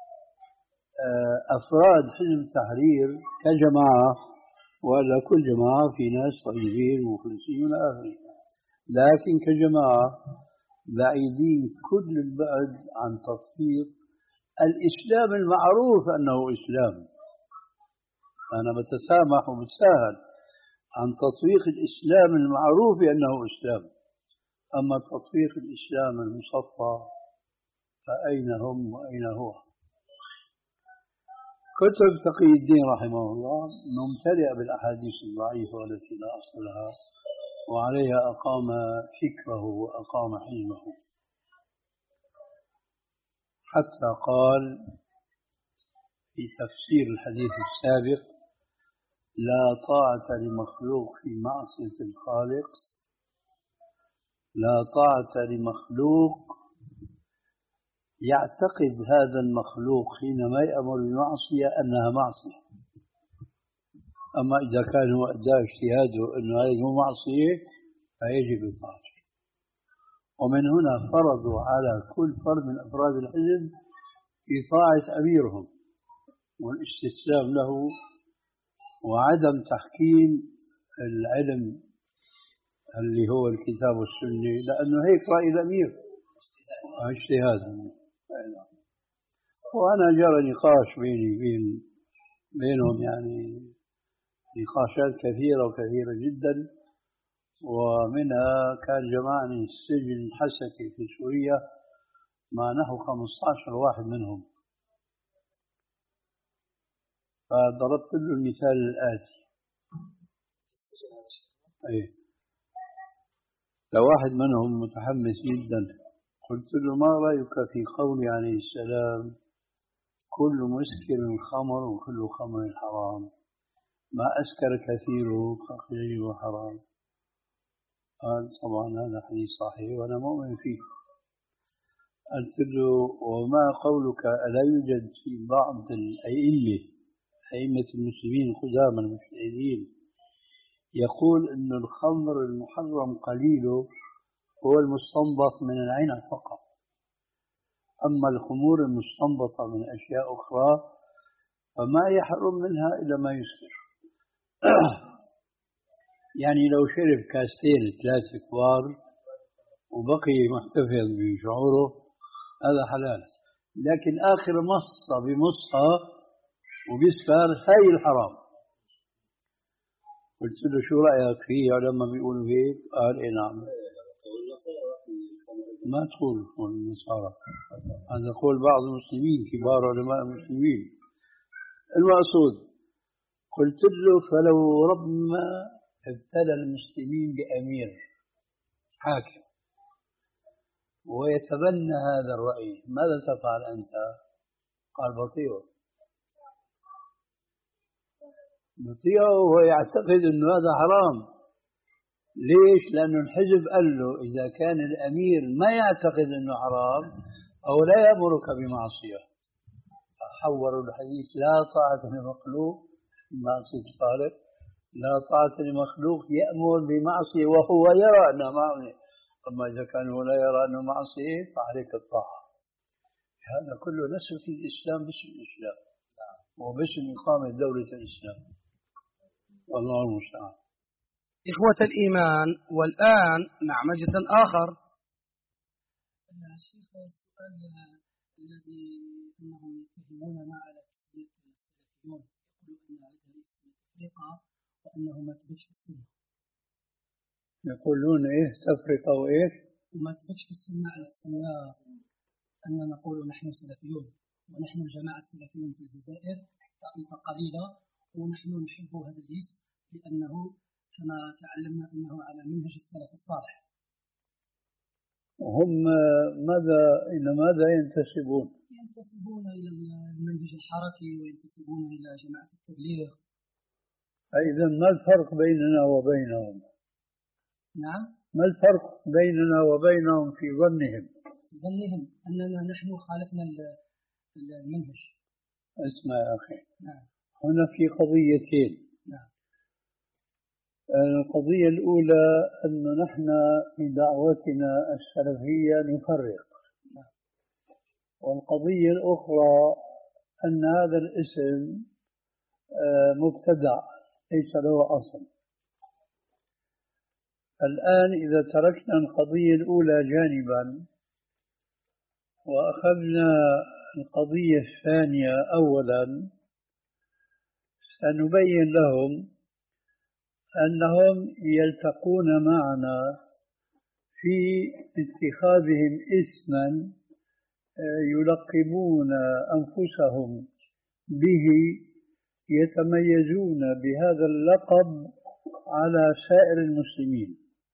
أفراد حزب التحرير كجماعة، ولا كل جماعة في ناس طيبين مخلصين إلى آخره، لكن كجماعة بعيدين كل البعد عن تطبيق الإسلام المعروف أنه إسلام. أنا بتسامح وبتساهل عن تطبيق الإسلام المعروف أنه إسلام، أما تطبيق الإسلام المصفى فأين هم وأين هو؟ كتب تقي الدين رحمه الله ممتلئة بالأحاديث الضعيفة التي لا أصل لها، وعليها أقام فكره وأقام حلمه، حتى قال في تفسير الحديث السابق: لا طاعة لمخلوق في معصية الخالق، لا طاعة لمخلوق يعتقد هذا المخلوق حينما يأمر بمعصية أنها معصية. أما إذا كان هو أدى اجتهاده أنه هذه معصية فيجب الطاعة. ومن هنا فرضوا على كل فرد من أفراد الحزب إطاعة أميرهم والاستسلام له وعدم تحكيم العلم اللي هو الكتاب والسنة، لأنه هيك رأي الأمير اجتهاد. وأنا جرى نقاش بيني بين بينهم، يعني نقاشات كثيرة وكثيرة جدا، ومنها كان جمعني السجن الحسكي في سوريا مع نحو خمسة عشر واحد منهم. فضربت له المثال الآتي: أيه، لو واحد منهم متحمس جدا قلت له: ما رأيك في قولي عليه السلام كل مسكر خمر وكل خمر حرام، ما أسكر كثيره فقليله حرام؟ قال: طبعا هذا حديث صحيح وأنا مؤمن فيه. قلت له: وما قولك ألا يوجد في بعض الأئمة أئمة المسلمين القدامى المجتهدين يقول أن الخمر المحرم قليله هو المستنبط من العنب فقط، أما الخمور المستنبطة من أشياء أخرى فما يحرم منها إلا ما يسكر. يعني لو شرب كاستين ثلاثة كبار وبقي محتفظ بشعوره هذا حلال، لكن آخر مصة بمصها وبيسكر هاي الحرام. قلت له: شو رأيك فيه لما بيقولوا هيك؟ قال: إيه نعم. ما تقول النصارى، هذا قول بعض المسلمين كبار علماء المسلمين. المقصود قلت له: فلو ربما ابتلى المسلمين بأمير حاكم ويتبنى هذا الرأي ماذا تفعل أنت؟ قال: بطيعه. بطيعه ويعتقد أنه هذا حرام. ليش؟ لأنه الحزب قال له إذا كان الأمير ما يعتقد أنه حرام أو لا يأمرك بمعصية، حوروا الحديث: لا طاعة لمخلوق في معصية الخالق، لا طاعة لمخلوق يأمر بمعصية وهو يرى أنها معصية، أما إذا كان هو لا يرى أنه معصية فعليك الطاعة. هذا كله نسل في الإسلام باسم الإسلام وباسم إقامة دولة الإسلام، والله المستعان. إخوة الإيمان، والآن مع مجلس آخر. الشيخ، السؤال الذي أنهم يتهموننا على تسمية السلفيون، يقولون أن هذه اسم تفرقة وأنه ما تبش في السنة. يقولون إيه تفرقة وإيه؟ وما تبش في السنة على السنة أن نقول نحن سلفيون، ونحن الجماعة السلفيون في الجزائر طائفة قليلة، ونحن نحب هذا الاسم لأنه كما تعلمنا أنه على منهج السلف الصالح. هم ماذا إلى ماذا ينتسبون؟ ينتسبون إلى المنهج الحركي وينتسبون إلى جماعة التبليغ. إذا ما الفرق بيننا وبينهم؟ نعم، ما الفرق بيننا وبينهم في ظنهم؟ في ظنهم أننا نحن خالفنا المنهج. اسمع يا أخي، نعم. هنا في قضيتين. نعم. القضية الأولى أن نحن في دعوتنا السلفية نفرق، والقضية الأخرى أن هذا الاسم مبتدع ليس له أصل. الآن إذا تركنا القضية الأولى جانبا وأخذنا القضية الثانية أولا، سنبين لهم أنهم يلتقون معنا في اتخاذهم اسما يلقبون أنفسهم به، يتميزون بهذا اللقب على سائر المسلمين.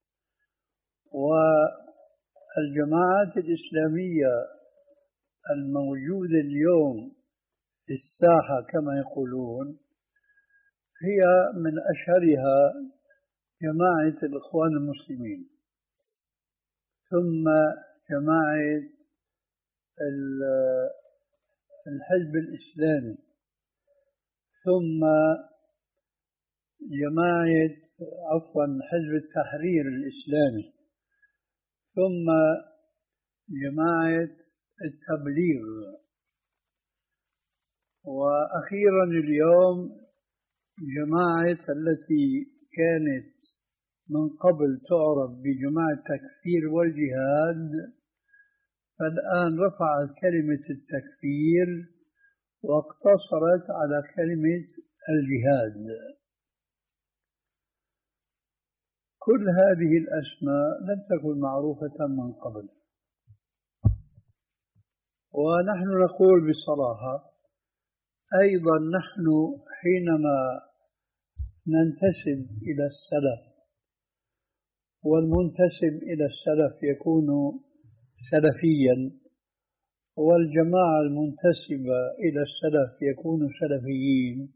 والجماعات الإسلامية الموجودة اليوم في الساحة كما يقولون هي من أشهرها جماعة الإخوان المسلمين، ثم جماعة الحزب الإسلامي، ثم جماعة عفوا حزب التحرير الإسلامي، ثم جماعة التبليغ، وأخيرا اليوم جماعة التي كانت من قبل تعرف بجماعة التكفير والجهاد، فالآن رفعت كلمة التكفير واقتصرت على كلمة الجهاد. كل هذه الأسماء لم تكن معروفة من قبل، ونحن نقول بصراحة أيضا نحن حينما ننتسب إلى السلف، والمنتسب إلى السلف يكون سلفيا، والجماعة المنتسبة إلى السلف يكونوا سلفيين،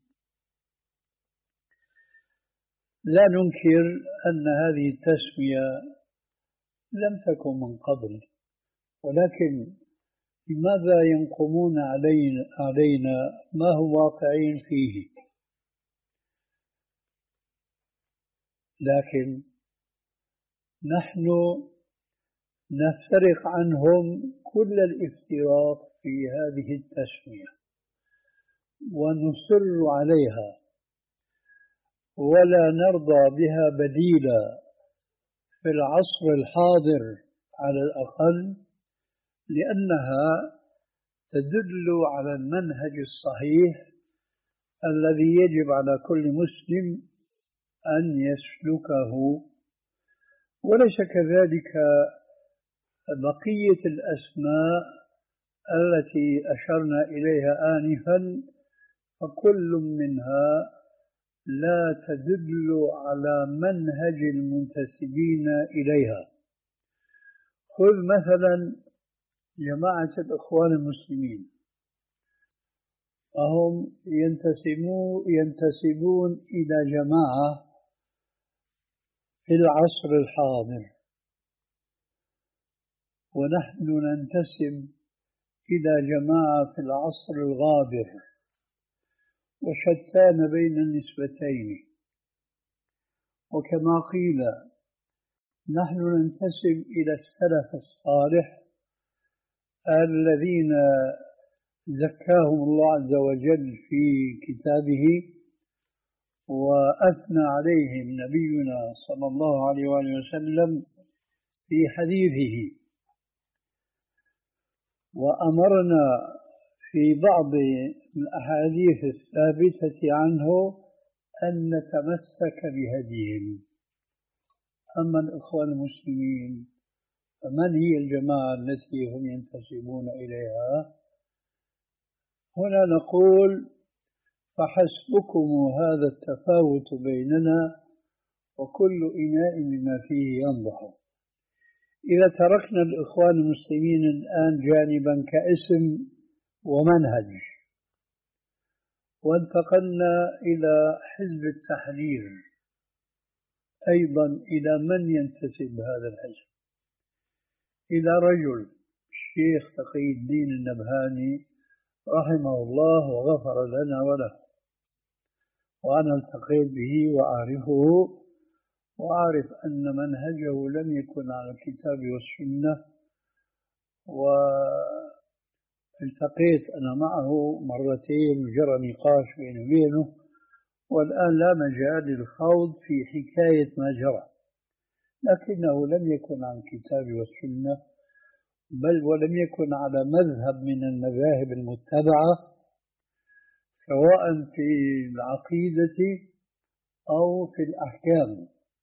لا ننكر أن هذه التسمية لم تكن من قبل، ولكن لماذا ينقمون علينا, علينا ما هم واقعين فيه؟ لكن نحن نفترق عنهم كل الافتراق في هذه التسمية ونصر عليها، ولا نرضى بها بديلا في العصر الحاضر على الأقل، لأنها تدل على المنهج الصحيح الذي يجب على كل مسلم أن يسلكه، وليس كذلك بقية الأسماء التي أشرنا إليها آنفا، فكل منها لا تدل على منهج المنتسبين إليها. خذ مثلا جماعة الإخوان المسلمين، وهم ينتسبون إلى جماعة في العصر الحاضر، ونحن ننتسب إلى جماعة في العصر الغابر، وشتان بين النسبتين. وكما قيل نحن ننتسب إلى السلف الصالح الذين زكاهم الله عز وجل في كتابه وأثنى عليهم نبينا صلى الله عليه وآله وسلم في حديثه، وأمرنا في بعض الأحاديث الثابتة عنه أن نتمسك بهديهم. أما الإخوان المسلمين فمن هي الجماعة التي هم ينتسبون إليها؟ هنا نقول فحسبكم هذا التفاوت بيننا وكل إناء بما فيه ينضح. إذا تركنا الإخوان المسلمين الآن جانبا كاسم ومنهج، وانتقلنا إلى حزب التحرير، أيضا إلى من ينتسب هذا الحزب؟ إلى رجل الشيخ تقي الدين النبهاني رحمه الله وغفر لنا وله، وأنا التقيت به وأعرفه، وأعرف أن منهجه لم يكن على الكتاب والسنة، والتقيت أنا معه مرتين وجرى نقاش بيني وبينه، والآن لا مجال للخوض في حكاية ما جرى، لكنه لم يكن عن الكتاب والسنة، بل ولم يكن على مذهب من المذاهب المتبعة سواء في العقيدة أو في الأحكام.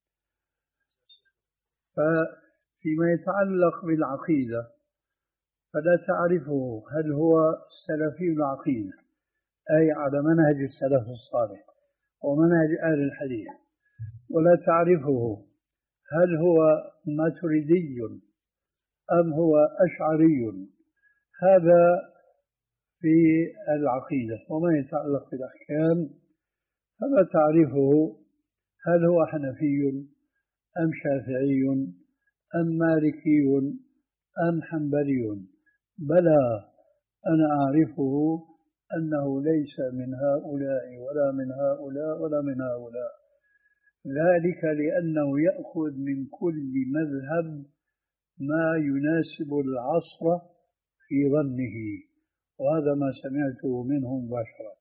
فيما يتعلق بالعقيدة فلا تعرفه هل هو سلفي العقيدة أي على منهج السلف الصالح ومنهج أهل الحديث، ولا تعرفه هل هو ماتريدي أم هو أشعري، هذا في العقيدة. وما يتعلق بالأحكام فلا تعرفه هل هو حنفي أم شافعي أم مالكي أم حنبلي، بلى أنا أعرفه أنه ليس من هؤلاء ولا من هؤلاء ولا من هؤلاء، ذلك لأنه يأخذ من كل مذهب ما يناسب العصر في ظنه، وهذا ما سمعته منه مباشرة.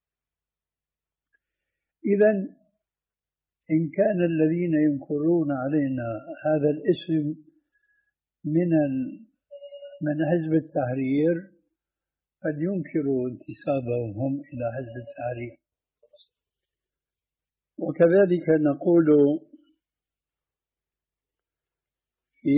إذن إن كان الذين ينكرون علينا هذا الاسم من من حزب التحرير فلينكروا انتسابهم هم إلى حزب التحرير. وكذلك نقول في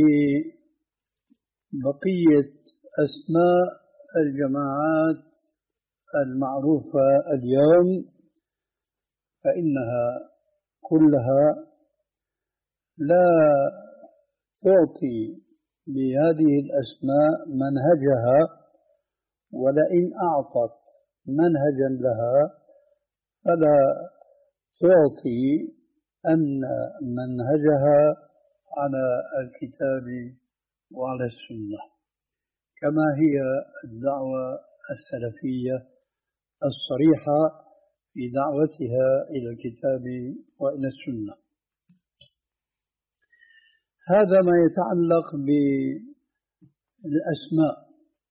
بقية أسماء الجماعات المعروفة اليوم فإنها كلها لا تعطي لهذه الأسماء منهجها، ولئن أعطت منهجا لها فلا تعطي أن منهجها على الكتاب وعلى السنة، كما هي الدعوة السلفية الصريحة في دعوتها إلى الكتاب وإلى السنة. هذا ما يتعلق بالأسماء.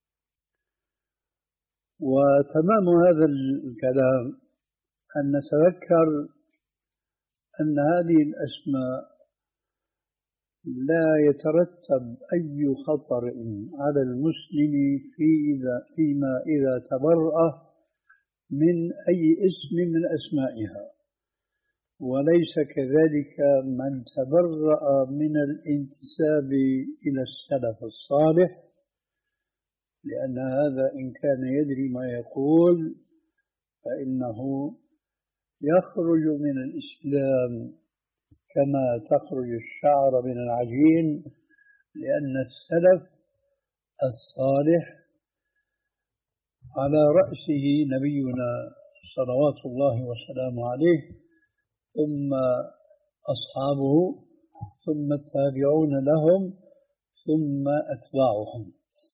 وتمام هذا الكلام أن نتذكر أن هذه الأسماء لا يترتب أي خطر على المسلم فيما إذا تبرأ من أي اسم من أسمائها، وليس كذلك من تبرأ من الانتساب إلى السلف الصالح، لأن هذا إن كان يدري ما يقول فإنه يخرج من الإسلام كما تخرج الشعر من العجين، لأن السلف الصالح على رأسه نبينا صلوات الله وسلامه عليه، ثم أصحابه، ثم التابعون لهم، ثم أتباعهم.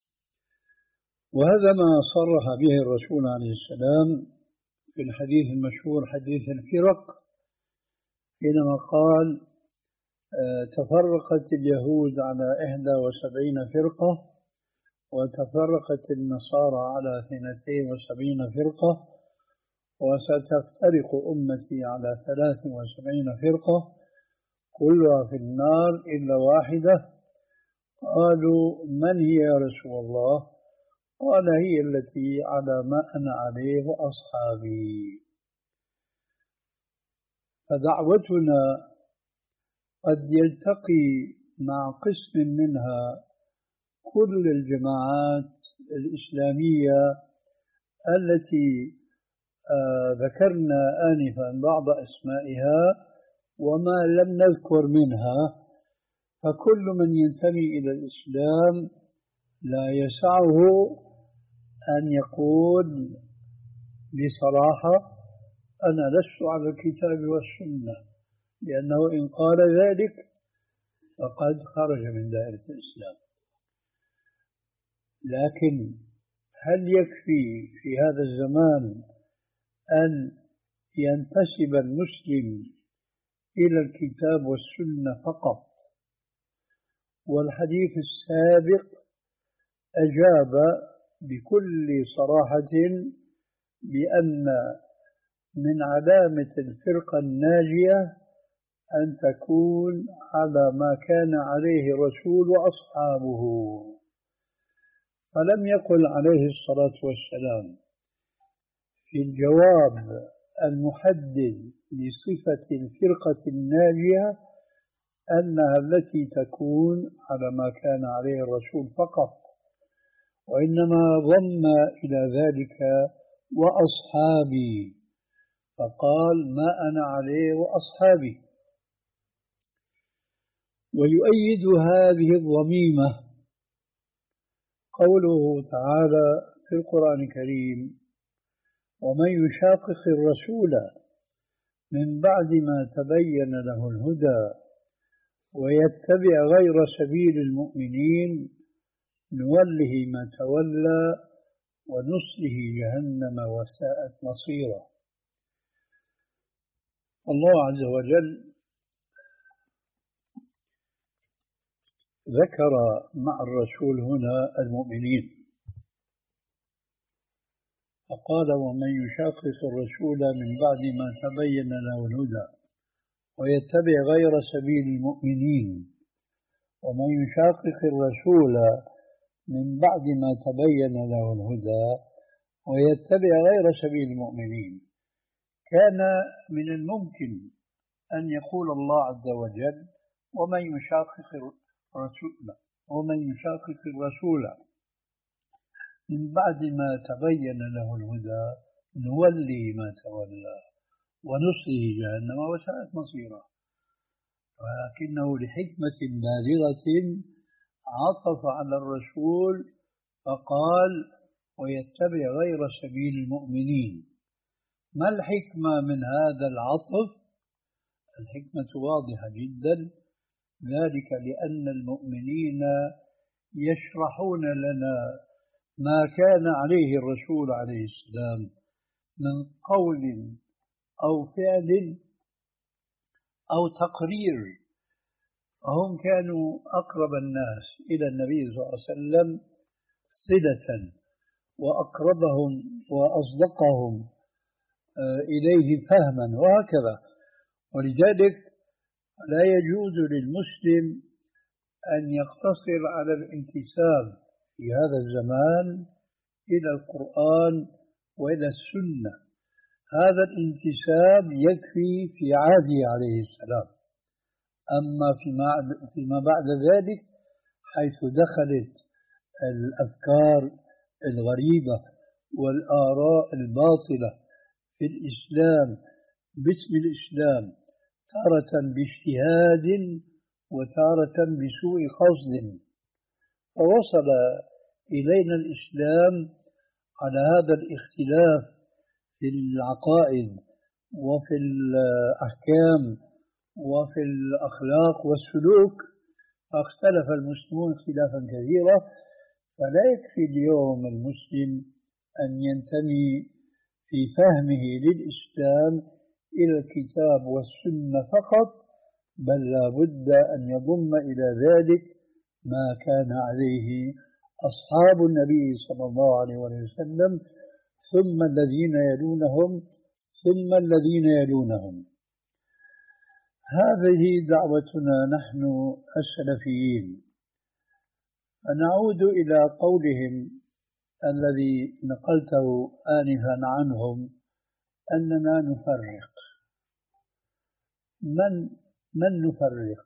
وهذا ما صرح به الرسول عليه السلام في الحديث المشهور حديث الفرق، حينما قال تفرقت اليهود على إحدى وسبعين فرقة، وتفرقت النصارى على اثنتين وسبعين فرقة، وستفترق أمتي على ثلاث وسبعين فرقة كلها في النار إلا واحدة. قالوا من هي يا رسول الله؟ قال هي التي على ما أنا عليه وأصحابي. فدعوتنا قد يلتقي مع قسم منها كل الجماعات الإسلامية التي آه ذكرنا آنفا بعض أسمائها وما لم نذكر منها، فكل من ينتمي إلى الإسلام لا يسعه أن يقول بصراحة أنا لست على الكتاب والسنة، لأنه إن قال ذلك فقد خرج من دائرة الإسلام. لكن هل يكفي في هذا الزمان أن ينتسب المسلم إلى الكتاب والسنة فقط. والحديث السابق أجاب بكل صراحة بأن من علامة الفرقة الناجية أن تكون على ما كان عليه الرسول وأصحابه. فلم يقل عليه الصلاة والسلام في الجواب المحدد لصفة الفرقة الناجية أنها التي تكون على ما كان عليه الرسول فقط، وإنما ضم إلى ذلك وأصحابي، فقال ما أنا عليه وأصحابي. ويؤيد هذه الضميمة قوله تعالى في القرآن الكريم: ومن يشاقق الرسول من بعد ما تبين له الهدى ويتبع غير سبيل المؤمنين نوله ما تولى ونصله جهنم وساءت مصيرا. الله عز وجل ذكر مع الرسول هنا المؤمنين، فقال: ومن يشاقق الرسول من بعد ما تبين له الهدى ويتبع غير سبيل المؤمنين. ومن يشاقق الرسول من بعد ما تبين له الهدى ويتبع غير سبيل المؤمنين. كان من الممكن أن يقول الله عز وجل: ومن يشاقق الرسول ومن يشاقق الرسول من بعد ما تبين له الهدى نولي ما تولى ونصله جهنم وساءت مصيرا. ولكنه لحكمة بالغة عطف على الرسول فقال: ويتبع غير سبيل المؤمنين. ما الحكمة من هذا العطف؟ الحكمة واضحة جدا، ذلك لأن المؤمنين يشرحون لنا ما كان عليه الرسول عليه السلام من قول أو فعل أو تقرير. هم كانوا أقرب الناس إلى النبي صلى الله عليه وسلم صلة، وأقربهم وأصدقهم إليه فهما، وهكذا. ولذلك لا يجوز للمسلم أن يقتصر على الانتساب في هذا الزمان إلى القرآن وإلى السنة. هذا الانتساب يكفي في عهده عليه السلام. أما فيما بعد ذلك حيث دخلت الأفكار الغريبة والآراء الباطلة في الإسلام باسم الإسلام، تارة باجتهاد وتارة بسوء قصد، فوصل إلينا الإسلام على هذا الاختلاف في العقائد وفي الأحكام وفي الأخلاق والسلوك، فاختلف المسلمون اختلافا كثيرا. فلا يكفي اليوم المسلم أن ينتمي في فهمه للإسلام إلى الكتاب والسنة فقط، بل لا بد أن يضم إلى ذلك ما كان عليه أصحاب النبي صلى الله عليه وسلم، ثم الذين يلونهم ثم الذين يلونهم. هذه دعوتنا نحن السلفيين. فنعود إلى قولهم الذي نقلته آنفا عنهم أننا نفرق. من من نفرق؟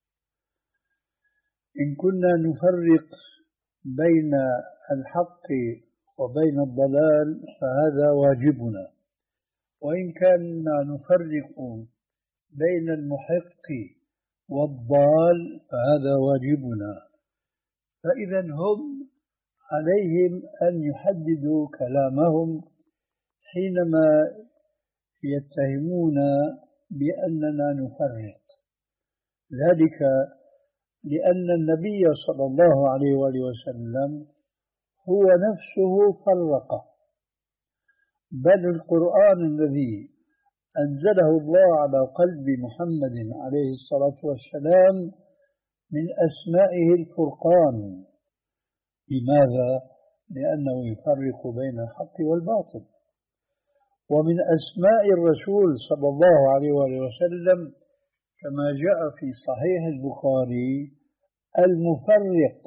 إن كنا نفرق بين الحق وبين الضلال فهذا واجبنا، وإن كنا نفرق بين المحق والضال فهذا واجبنا. فإذا هم عليهم أن يحددوا كلامهم حينما يتهمون بأننا نفرق، ذلك لأن النبي صلى الله عليه وآله وسلم هو نفسه فرق، بل القرآن الذي أنزله الله على قلب محمد عليه الصلاة والسلام من أسمائه الفرقان. لماذا؟ لأنه يفرق بين الحق والباطل. ومن أسماء الرسول صلى الله عليه وسلم كما جاء في صحيح البخاري المفرق.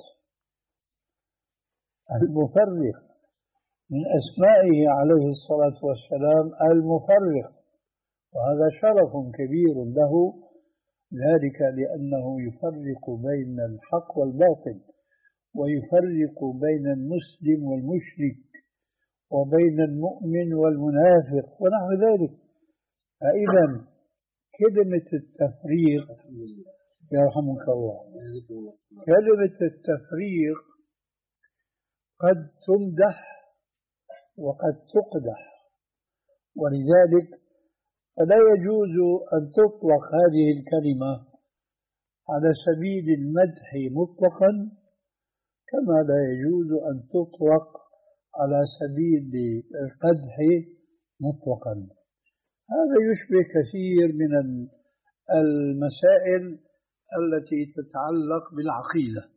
المفرق من أسمائه عليه الصلاة والسلام المفرق، وهذا شرف كبير له، ذلك لأنه يفرق بين الحق والباطل، ويفرق بين المسلم والمشرك، وبين المؤمن والمنافق ونحو ذلك. فإذا كلمة التفريق، يرحمك الله، كلمة التفريق قد تمدح وقد تقدح، ولذلك فلا يجوز أن تطلق هذه الكلمة على سبيل المدح مطلقا، كما لا يجوز أن تطلق على سبيل القدح مطلقا. هذا يشبه كثير من المسائل التي تتعلق بالعقيدة،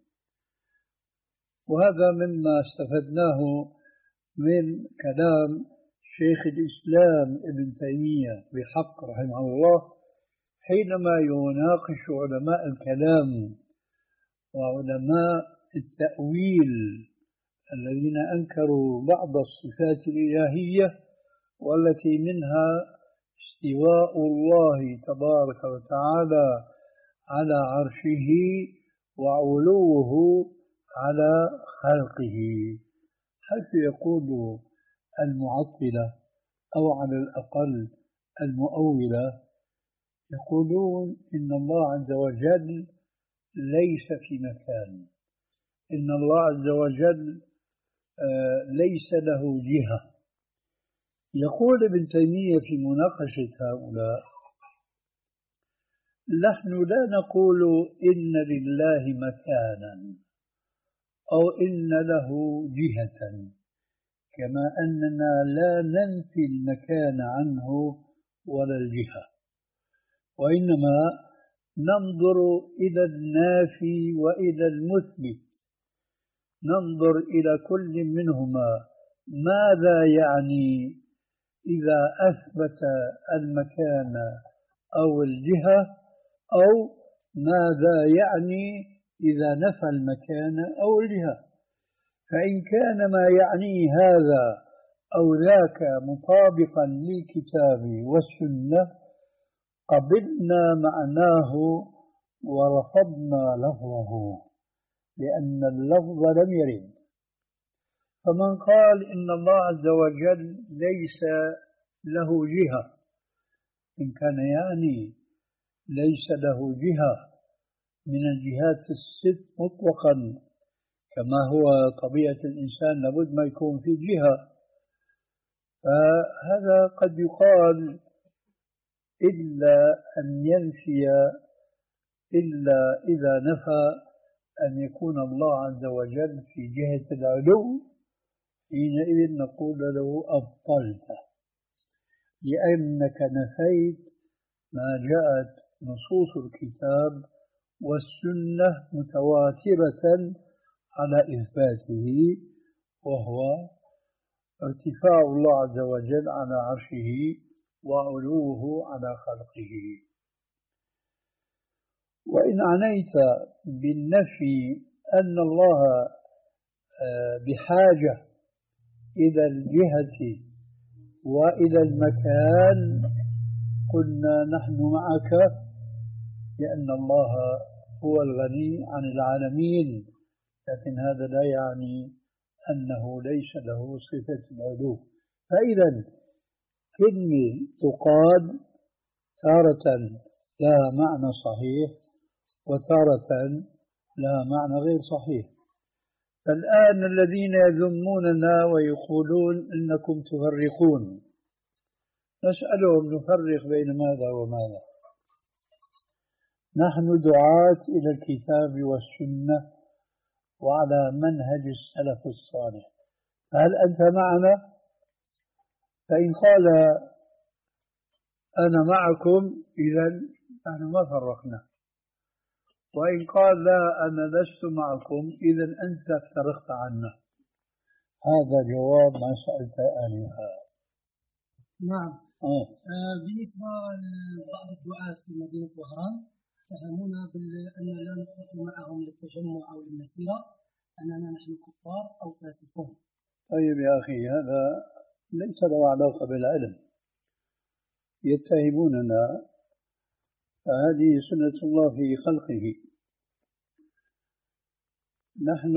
وهذا مما استفدناه من كلام شيخ الإسلام ابن تيمية بحق رحمه الله حينما يناقش علماء الكلام وعلماء التأويل الذين أنكروا بعض الصفات الإلهية، والتي منها استواء الله تبارك وتعالى على عرشه وعلوه على خلقه، حيث يقول المعطلة أو على الأقل المؤولة يقولون إن الله عز وجل ليس في مكان، إن الله عز وجل ليس له جهة. يقول ابن تيمية في مناقشة هؤلاء: نحن لا نقول إن لله مكانا أو إن له جهة، كما أننا لا ننفي المكان عنه ولا الجهة، وإنما ننظر إلى النافي وإلى المثبت، ننظر إلى كل منهما ماذا يعني إذا أثبت المكان أو الجهة، أو ماذا يعني إذا نفى المكان أو الجهة. فإن كان ما يعني هذا أو ذاك مطابقا للكتاب والسنة قبلنا معناه ورفضنا لفظه، لأن اللفظ لم يرد. فمن قال إن الله عز وجل ليس له جهة، إن كان يعني ليس له جهة من الجهات الست مطلقا، كما هو طبيعة الإنسان لابد ما يكون في جهة، فهذا قد يقال إلا أن ينفي، إلا إذا نفى أن يكون الله عز وجل في جهة العلو، حينئذ نقول له أبطلت، لأنك نفيت ما جاءت نصوص الكتاب والسنة متواترة على إثباته، وهو ارتفاع الله عز وجل على عرشه وعلوه على خلقه. وإن عنيت بالنفي أن الله بحاجة إلى الجهة وإلى المكان، قلنا نحن معك، لأن الله هو الغني عن العالمين، لكن هذا لا يعني أنه ليس له صفة العلو. فإذا كلمة تقال تارة لها معنى صحيح وتارة لها معنى غير صحيح. فالآن الذين يذموننا ويقولون إنكم تفرقون، نسألهم نفرق بين ماذا وماذا؟ نحن دعاة إلى الكتاب والسنة وعلى منهج السلف الصالح، هل أنت معنا؟ فإن قال أنا معكم إذا نحن ما فرقنا، وإن قال لا أنا لست معكم إذا أنت افترقت عنا. هذا جواب ما سألت آنفا. نعم. آه. آه بالنسبة لبعض الدعاة في مدينة وهران اتهمونا بأن لا نخرج معهم للتجمع أو للمسيرة، أننا نحن كفار أو فاسقون. طيب يا أخي، هذا ليس له علاقة بالعلم. يتهموننا، فهذه سنة الله في خلقه. نحن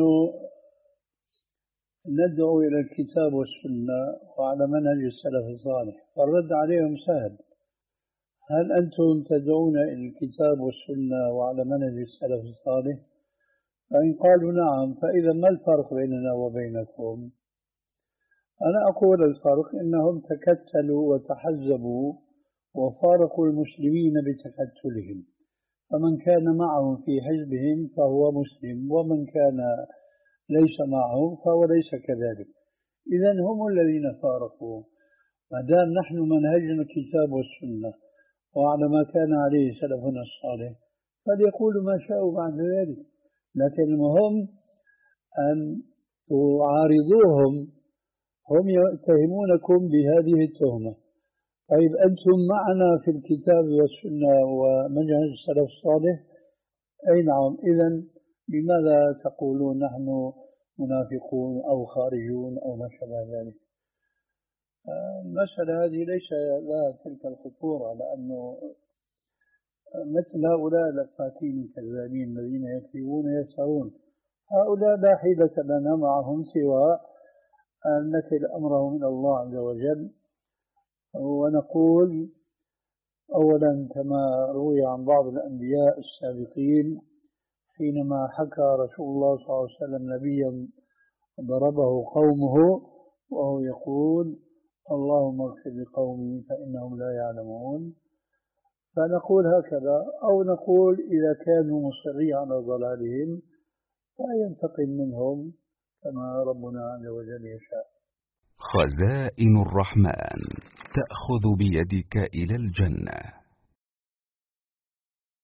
ندعو إلى الكتاب والسنة وعلى منهج السلف الصالح، فالرد عليهم سهل. هل أنتم تدعون إلى الكتاب والسنة وعلى منهج السلف الصالح؟ فإن قالوا نعم، فإذا ما الفرق بيننا وبينكم؟ أنا أقول الفرق إنهم تكتلوا وتحزبوا وفارقوا المسلمين بتكتلهم، فمن كان معهم في حزبهم فهو مسلم، ومن كان ليس معهم فهو ليس كذلك. إذن هم الذين فارقوا. ما دام نحن منهجنا الكتاب والسنة وعلى ما كان عليه سلفنا الصالح فليقولوا ما شاءوا بعد ذلك، لكن المهم أن تعارضوهم. هم يتهمونكم بهذه التهمة. طيب أنتم معنا في الكتاب والسنة ومنهج السلف الصالح؟ أي نعم. إذن لماذا تقولون نحن منافقون أو خارجون أو ما شابه ذلك؟ المسألة هذه ليس لها تلك الخطورة، لأنه مثل هؤلاء الأفاكين الكذابين الذين يكذبون يسعون، هؤلاء لا حيلة لنا معهم سوى أن نكل أمره من الله عز وجل. ونقول أولا كما روي عن بعض الأنبياء السابقين حينما حكى رسول الله صلى الله عليه وسلم نبيا ضربه قومه وهو يقول اللهم اغفر لقومي فإنهم لا يعلمون، فنقول هكذا. أو نقول إذا كانوا مصرين على ضلالهم فينتقم منهم كما ربنا عز وجل يشاء. خزائن الرحمن تأخذ بيدك إلى الجنة.